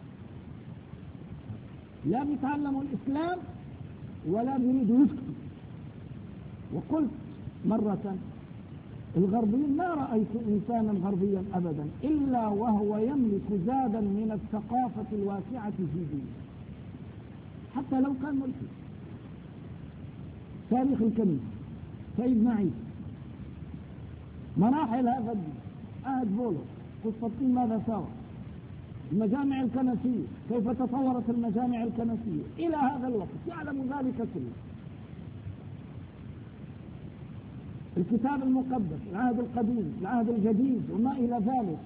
لا بيتعلموا الإسلام ولا بيريدوا يسكتوا. وقلت مرة الغربيين ما رأيت إنسانا غربيا أبدا إلا وهو يملك زادا من الثقافة الواسعة في دينه، حتى لو كان ملحد. تاريخ الكنيسة، سيدنا عيسى، مراحل هذا الدين، عهد بولس، قسطنطين ماذا سوى، المجامع الكنسية كيف تطورت المجامع الكنسية إلى هذا الوقت، يعلم ذلك كله. الكتاب المقدس، العهد القديم، العهد الجديد وما إلى ذلك،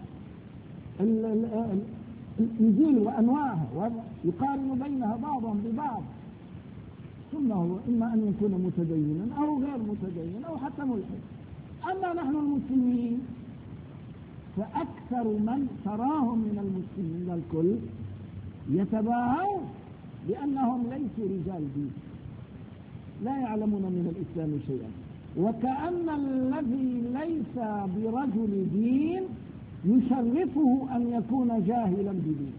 الإنجيل وأنواعها، ويقارن بينها بعضهم ببعض. ثم هو إما أن يكون متدينا أو غير متدين أو حتى ملحد. أما نحن المسلمين فأكثر من تراهم من المسلمين الكل يتباهون بأنهم ليسوا رجال دين، لا يعلمون من الإسلام شيئا، وكأن الذي ليس برجل دين يشرفه أن يكون جاهلا بدين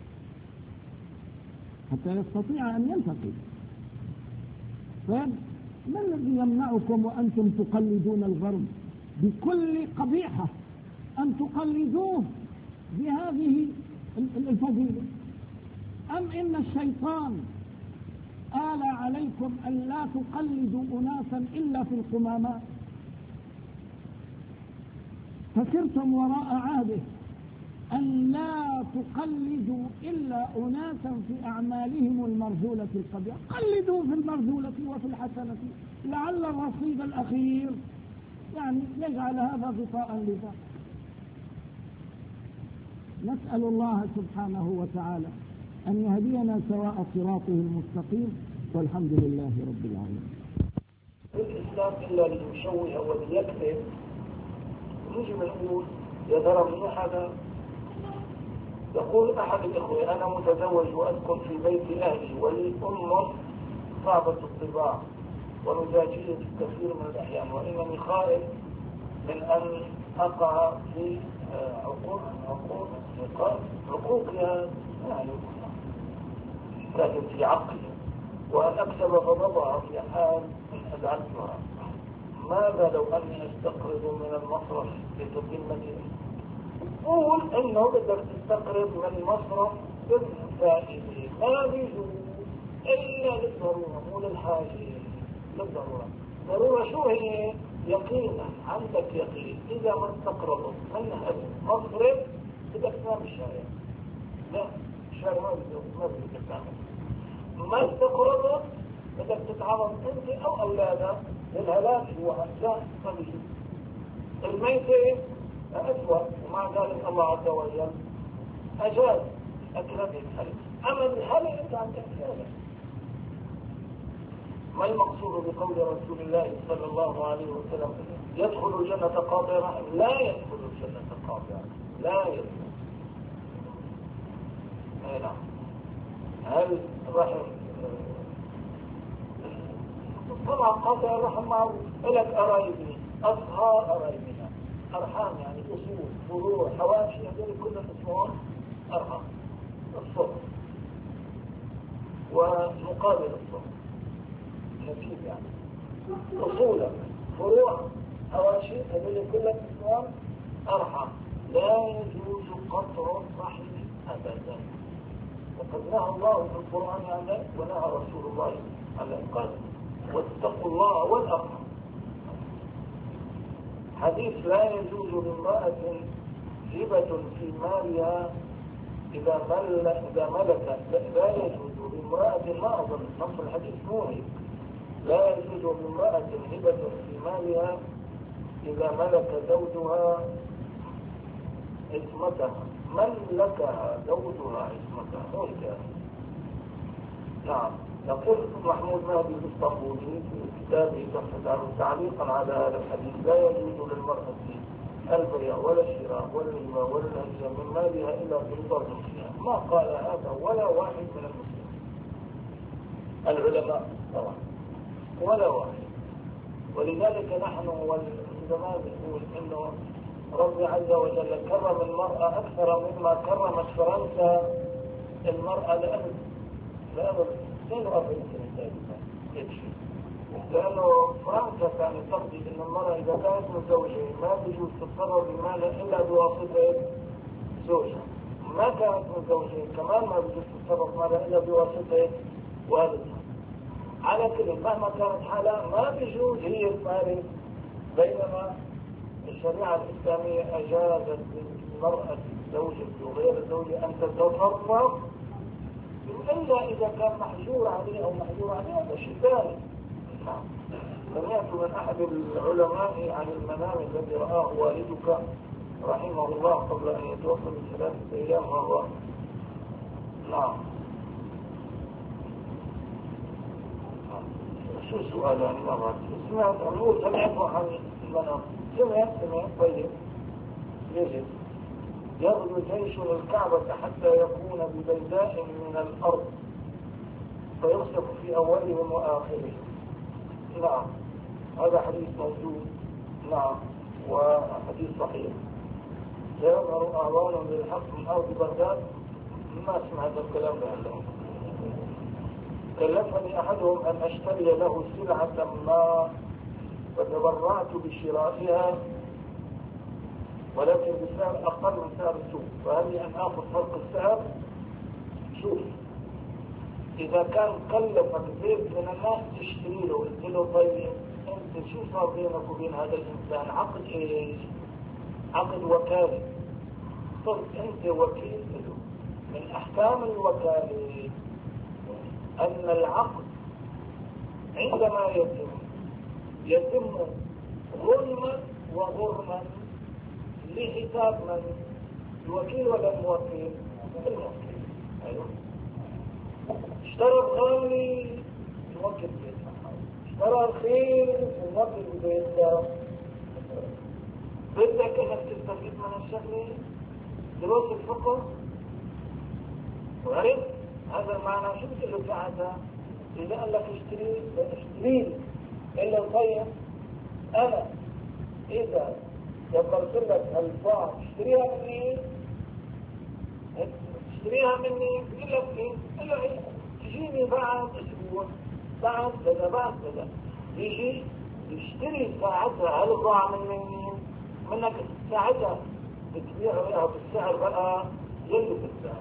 حتى يستطيع أن ينتقد. طيب ما الذي يمنعكم وأنتم تقلدون الغرب بكل قبيحة أن تقلدوه بهذه الفضيلة؟ أم إن الشيطان آل عليكم أن لا تقلدوا أناسا إلا في القمامات، فسرتم وراء عهده أن لا تقلدوا إلا أناسا في أعمالهم المرذولة القبيحة. قلدوا في المرذولة وفي الحسنة لعل الرصيد الأخير يعني يجعل هذا غطاء لذاك. نسأل الله سبحانه وتعالى أن يهدينا سواء صراطه المستقيم، والحمد لله رب العالمين. الإسلام إلا ليشوه وليكذب، نيجي بنقول يا ترى من هذا؟ يقول أحد الإخوة أنا متزوج وأسكن في بيت أهلي ولي أم صعبة الطباع ومزاجية في كثير من الأحيان، وإنني خائف من أن أقع في عقوقها يعني لكن في عقلي، وأن أكسب غضبها في حال إن أزعجتها. ماذا لو أني أستقرض من المصرف لتتم ديني؟ قول إنه بدك تستقرض من المصرف بالفائدة، ما بيجوز إلا للضرورة مو للحاجة، للضرورة. ضرورة شو هي؟ يقينا عندك يقين إذا ما استقرضت من المصرف بدك تنام بالشارع. لا الشارع ما بدك تعمل. ما استقرضت بدك تتعرض أنت أو أولادك للهلاك وعزاء طبيعي. الميتة أسوأ، ومع ذلك الله عز وجل أجاز أكل هذه الحلق. أما بالحلق أنت عندك فعلا. ما المقصود بقول رسول الله صلى الله عليه وسلم يدخل الجنة قاطع رحم؟ لا يدخل الجنة قاطع، لا يدخل. نعم. هل رحم طبعا قاطع الرحم معروف، لك قرايبي أصهار قرايبنا، أرحام يعني أصول فروع حواشي، هذول كلهم اسمهم أرحام. الصبر ومقابل الصبر نتيجة يعني أصولا فروع حواشي، هذول كلهم اسمهم أرحام. لا يجوز قطع الرحم أبدا، وقد نهى الله في القرآن عن ذلك ونهى رسول الله عن ذلك، قال واتقوا الله والأرحام. حديث لا يجوز لامرأة هبة في مالها إذا ملك، لا يجوز لامرأة، ما أظن نص الحديث موهب، لا يجوز لامرأة هبة في مالها إذا ملك زوجها عصمتها، ملكها زوجها عصمتها، مو نعم. يقول محمود مهدي الاسطنبولي في كتابه تحت تعليقا على هذا الحديث: لا يجوز للمرأة البيع ولا الشراء ولا الهبة ولا الهدية من مالها إلا برضا المسلمين. ما قال هذا ولا واحد من المسلمين العلماء طبعا، ولا واحد. ولذلك نحن والعلماء نقول إنه ربي عز وجل كرم المرأة أكثر مما كرمت فرنسا المرأة لأبد 42 سنة يكفي. لأنه فرنسا كانت تقضي أن المرأة إذا كانت متزوجة ما بيجوز تتصرف بمالها إلا بواسطة زوجها، ما كانت متزوجة كمان ما بيجوز تتصرف مالها إلا بواسطة والدها. على كل مهما كانت حالها ما بيجوز هي تمارس، بينما الشريعة الإسلامية أجازت للمرأة الزوجة وغير الزوجة أن تتصرف إلا إذا كان محجور عليه أو محجور عليه، هذا شيء ثاني. سمعت من أحد العلماء عن المنام الذي رآه والدك رحمه الله قبل أن يتوفى ب3 أيام مرة. نعم. شو السؤال يعني مرة؟ سمعت عن المنام. سمعت طيب. يجب يغدو جيش الكعبة حتى يكون ببيداء من الأرض فيصرف في أولهم وآخرهم. نعم، هذا حديث موجود. نعم، وحديث صحيح. سيظهر أعوان للحق من أرض بغداد. ما سمعت الكلام ده. كلفني أحدهم أن أشتري له سلعة ما فتبرعت بشرائها ولكن بسعر أقل من سعر السوق، فهل لي أن آخذ فرق السعر؟ شوف، إذا كان كلفك زيت من الناس تشتري له، قلت له طيب أنت شو صار بينك وبين هذا الإنسان؟ عقد إيش؟ عقد وكالة. صرت أنت وكيل له. من أحكام الوكالة أن العقد عندما يتم ظلما وغرما لحساب من؟ الوكيل ولا الموكل؟ الموكل. أيوه. اشترى الغالي الموكل بيدفع، اشترى الخير الموكل بيدفع. بدك انك تستفيد من الشغله دروس الفقه وعرفت هذا المعنى. شو بتقول له ساعتها؟ اذا قال لك اشتري الا طيب انا اذا دبرت لك هالبضاعة اشتريها مني بقول لك ايه؟ قل له ايه؟ تجيني بعد اسبوع، بعد كذا يجي يشتري ساعتها هالبضاعة منك ساعتها بتبيعها بالسعر بقى يلي بالسعر.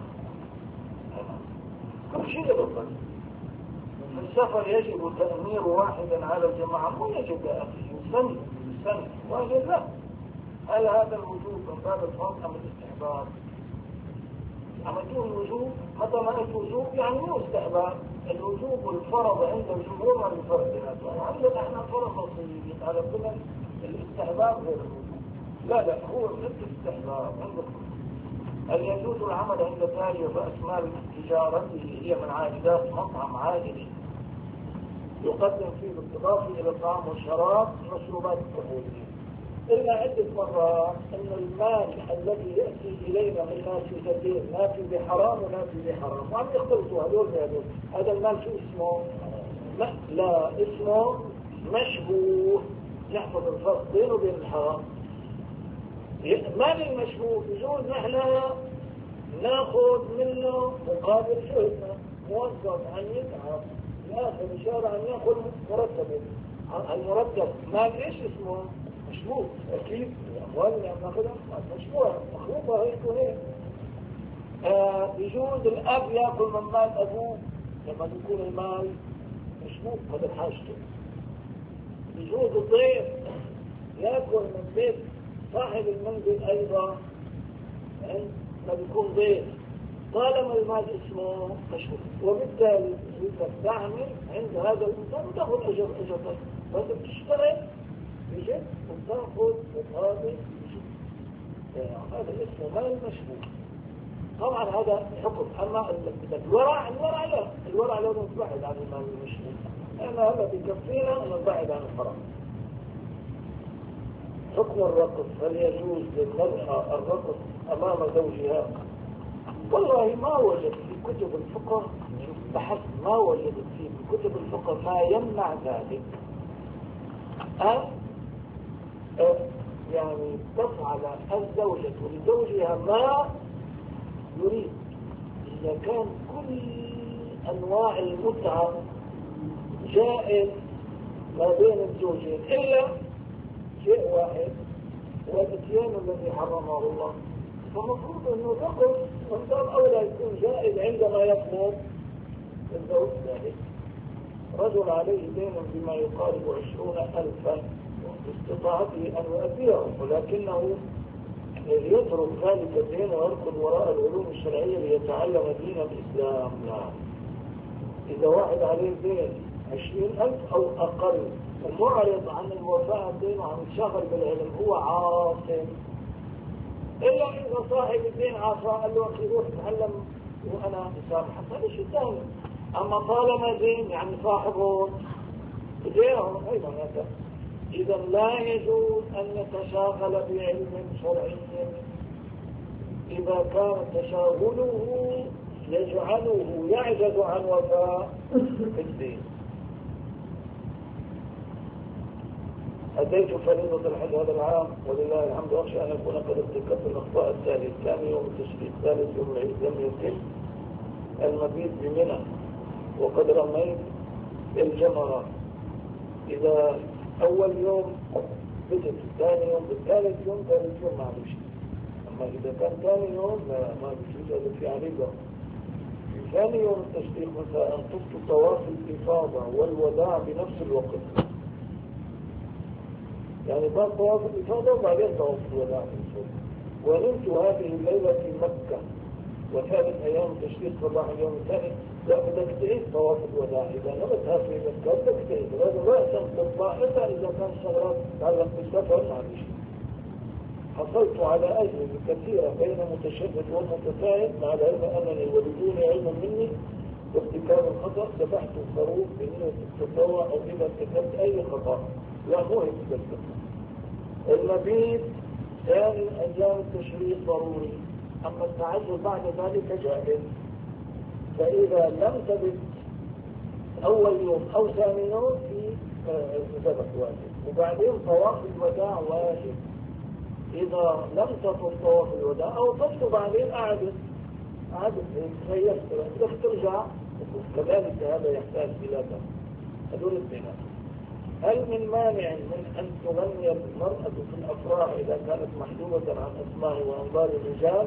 كل شيء بالضبط. في السفر يجب تأمير واحدا على الجماعة، مو يجب يا أخي يسن واجب لا. هل هذا الوجوب من باب الفرض أم الاستحباب؟ أما تقول الوجوب متى ما قلت وجوب يعني مو استحباب. الوجوب والفرض عند الجمهور ما بفرق بيناتهم، وعندنا احنا فرض بسيط على كل الاستحباب غير الوجوب. لا هو مثل الاستحباب عندكم. هل يجوز العمل عند تاجر رأس مال تجارته هي من عائدات مطعم عائلي يقدم فيه بالإضافة إلى الطعام والشراب مشروبات الكحولية؟ قلنا عدة مرات أن المال الذي يأتي إلينا من نافذتين، نافذة حرام ونافذة حرام، وعم يختلطوا هذول بهذول. هذا المال شو اسمه؟ لا اسمه مشبوه. نحفظ الفرق بينه وبين الحرام. المال المشبوه يجوز نحن ناخذ منه مقابل شغلنا. موظف عن يتعب ياخذ إشارة عن ياخذ مرتبه. المرتب مال ايش اسمه؟ مشبوه. اكيد الاموال اللي عم ناخذها مشبوهه مخلوطه هيك وهيك. يجوز الاب ياكل من مال ابوه لما يكون المال مشبوه قدر حاجته. يجوز الضيف يأكل من بيت صاحب المنزل أيضا ما بيكون ضيف طالما المال اسمه مشهور، وبالتالي بدك تعمل عند هذا الإنسان وتأخذ أجر طيب، وأنت بتشتغل بجد وتأخذ مقابل بجد. هذا اسمه مال مشهور. طبعا هذا حكم. أما الورع لا، الورع لا نبعد عن المال المشهور، لأن هذا بكفينا أن نبعد عن الحرام. حكم الرقص، هل يجوز للمرأة الرقص أمام زوجها؟ والله ما وجد في كتب الفقه، بحث ما وجدت في كتب الفقه ما يمنع ذلك أن يعني تفعل الزوجة لزوجها ما يريد، إذا كان كل أنواع المتعة جائز ما بين الزوجين إلا شيء واحد والاتيان الذي حرمه الله، فالمفروض أنه الرقص من باب أولى يكون جائز عندما يطلب الزوج ذلك. رجل عليه دين بما يقارب 20,000 باستطاعته أن يؤديه، ولكنه يترك ذلك الدين ويركض وراء العلوم الشرعية ليتعلم دين الإسلام. لا، إذا واحد عليه دين 20,000 أو أقل ومعرض عن الوفاء الدين وعن الشغل بالعلم هو عاصم، إلا إذا صاحب الدين عصى قال له أخي روح تعلم وأنا مسامحك، هذا شيء ثاني. أما طالما دين يعني صاحبه دينه أيضا هذا، إذا لا يجوز أن يتشاغل بعلم شرعي إذا كان تشاغله يجعله يعجز عن وفاء الدين. أديت فريضة الحج هذا العام ولله الحمد، أخشى أن أكون قد ارتكبت الأخطاء التالية. ثاني يوم التشريق، ثالث يوم العيد لم يتم المبيت بمنى وقد رميت الجمرة. إذا أول يوم بدت، ثاني يوم بالثالث يوم، ثالث يوم ما عمل شيء. أما إذا كان ثاني يوم ما بيجوز، هذا في عليه ضرر. ثاني يوم التشريق مثلا طفت طواف الإفاضة والوداع بنفس الوقت، يعني بعد طواف الإفاضة وبعدين طواف الوداع. ونمت هذه الليلة في مكة، وثالث أيام التشريق صباح اليوم الثاني. لا، بدك تعيد طواف الوداع. إذا نمتها في مكة بدك تعيد، هذا لا تنقطع إلا إذا كان شغلات تعلق بالسفر مع الشيء. حصلت على أجر كثيرة بين متشدد ومتفاعل، مع العلم أنني ولدون علم مني وارتكاب الخطأ ذبحت الخروف بنية التطوع أو إذا ارتكبت أي خطأ. لا، مو هيك. المبيت ثاني أيام التشريق ضروري، أما التعجل بعد ذلك جائز. فإذا لم تبت أول يوم أو ثاني يوم في ذبح واجب، وبعدين طواف الوداع واجب. إذا لم تطف طواف الوداع أو طفت بعدين أعدت تخيلت بدك ترجع، كذلك هذا يحتاج إلى دم. هذول البنات. هل من مانع من أن تغني المرأة في الأفراح إذا كانت محجوبة عن أسماع وأنظار الرجال؟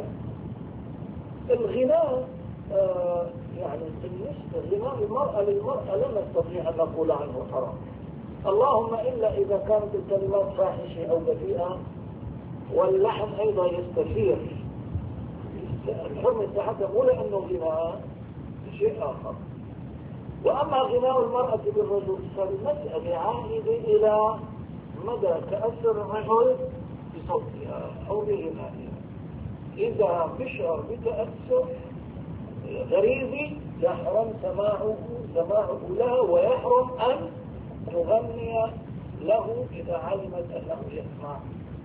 الغناء يعني بالنسبة غناء المرأة للمرأة لا نستطيع أن نقول عنه حرام، اللهم إلا إذا كانت الكلمات فاحشة أو بذيئة، واللحن أيضا يستثير. الحرمة يتحكم ولا أنه غناء شيء آخر. وأما غناء المرأة بالرجل فالمسألة عائدة إلى مدى تأثر الرجل بصوتها أو بغنائها. إذا بشعر بتأثر غريزي يحرم سماعه لها، ويحرم أن تغني له إذا علمت أنه يسمع.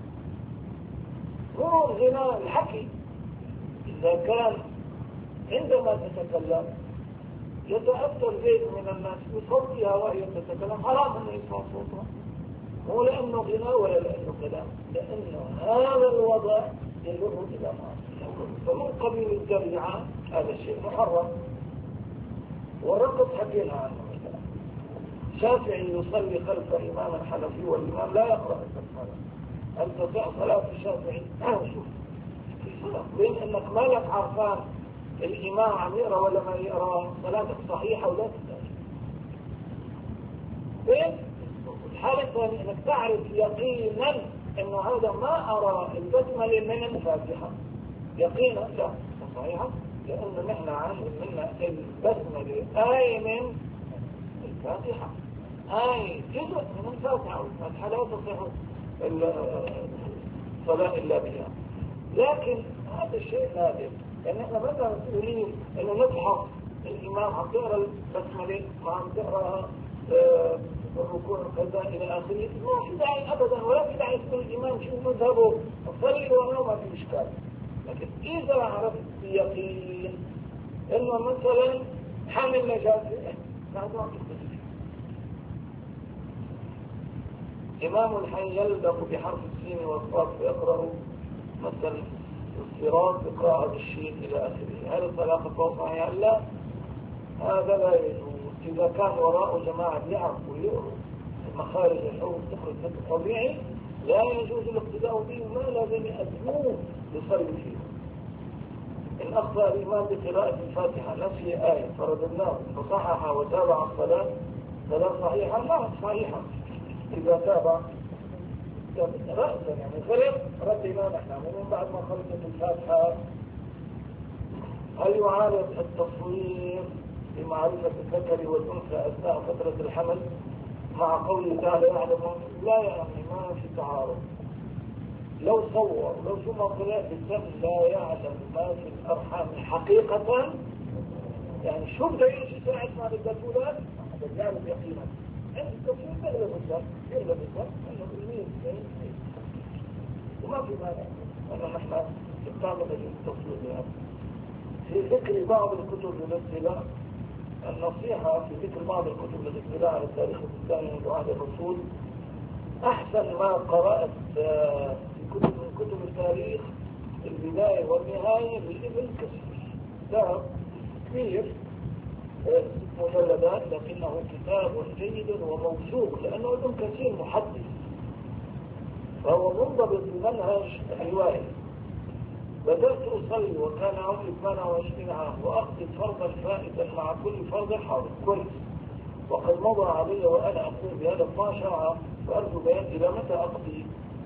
هو الغناء الحكي إذا كان عندما تتكلم يتأثر زيد من الناس بصوتها وهي تتكلم، حرام أن يسمع صوتها، مو لأنه غناء ولا لأنه كلام، لأنه هذا الوضع يجر إلى معصية. فمن قبيل الجريعة هذا الشيء محرم. والرقص حكينا عنه مثلا، شافعي يصلي خلف إمام حنفي والإمام لا يقرأ البسملة، أن تطيع صلاة الشافعي شوف بين أنك مالك عرفان الإمام عم يقرأ ولا ما يقرأ، صلاتك صحيحة ولا تتأجل. الحالة الثانية انك تعرف يقينا انه هذا ما ارى البسملة من الفاتحة يقينا لا صحيحة، لأن نحن عارف ان البسملة آية من الفاتحة، آية جزء من الفاتحة، والفاتحة لا تصح الصلاة إلا بها. لكن هذا الشيء نادر، لأن احنا مثلا مسؤولين انه نفحص الإمام عم تقرأ البسملة وعم تقرأ الركوع كذا إلى آخره، ما في داعي أبدا، ولا في داعي يكون الإمام شو مذهبه صلي له ما في إشكال. لكن إذا عرفت بيقين إنه مثلا حامل نجاسة هذا ما تختلف. إمام الحي يلدغ بحرف السين والصاد فيقرأ مثلا الصراط بقراءة بالشين إلى آخره، هل الطلاقة صحيحة؟ لا، هذا لا يجوز. إذا كان وراء جماعة يعرفوا يقروا مخارج الحروف تخرج من الطبيعي لا يجوز الاقتداء به، وما لازم يأذنوه يصلي فيه. إن أخطأ الإمام بقراءة الفاتحة نسي آية فرددناه فصحح وتابع الصلاة صلاة صحيحة؟ لا صحيحة. إذا تابع رأسا يعني غير ردنا نحن من بعد ما خلصت الفاتحة. هل يعارض التصوير بمعرفة الذكر والأنثى أثناء فترة الحمل مع قوله تعالى يعلمون؟ لا يا أخي ما في تعارض. لو صور لو ثم طلع بالدم لا يعلم ما في الأرحام حقيقة، يعني شو بده يجي ساعة ما بدها تولد هذا يعلم يقينا. يعني التصوير يغلب الدم يغلب الدم انه بالمية وما في مانع انه نحن نستعمل التصوير لهذا. في ذكر بعض الكتب للاطلاع، النصيحة في ذكر بعض الكتب للاطلاع على التاريخ الإسلامي منذ عهد الرسول، أحسن ما قرأت في كتب من كتب التاريخ البداية والنهاية لابن كثير، كتاب كبير 6 مجلدات لكنه كتاب جيد وموثوق، لأنه ابن كثير محدث فهو منضبط بمنهج الرواية. بدأت أصلي وكان عمري 28 عام وأقضي فرضا فائتا مع كل فرض حاضر كويس، وقد مضى علي وأنا أقوم بهذا 12 عام، فأرجو بيان إلى متى أقضي.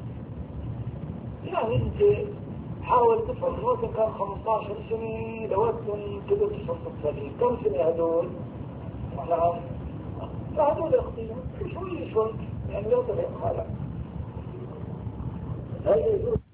يعني أنت حاول تفهم مثلا كان 15 سنة لو أكون كده تصل الصليب كم سنة هدول؟ نعم فهدول أقضيهم شوي يعني لا تفهم حالك. هل يجوز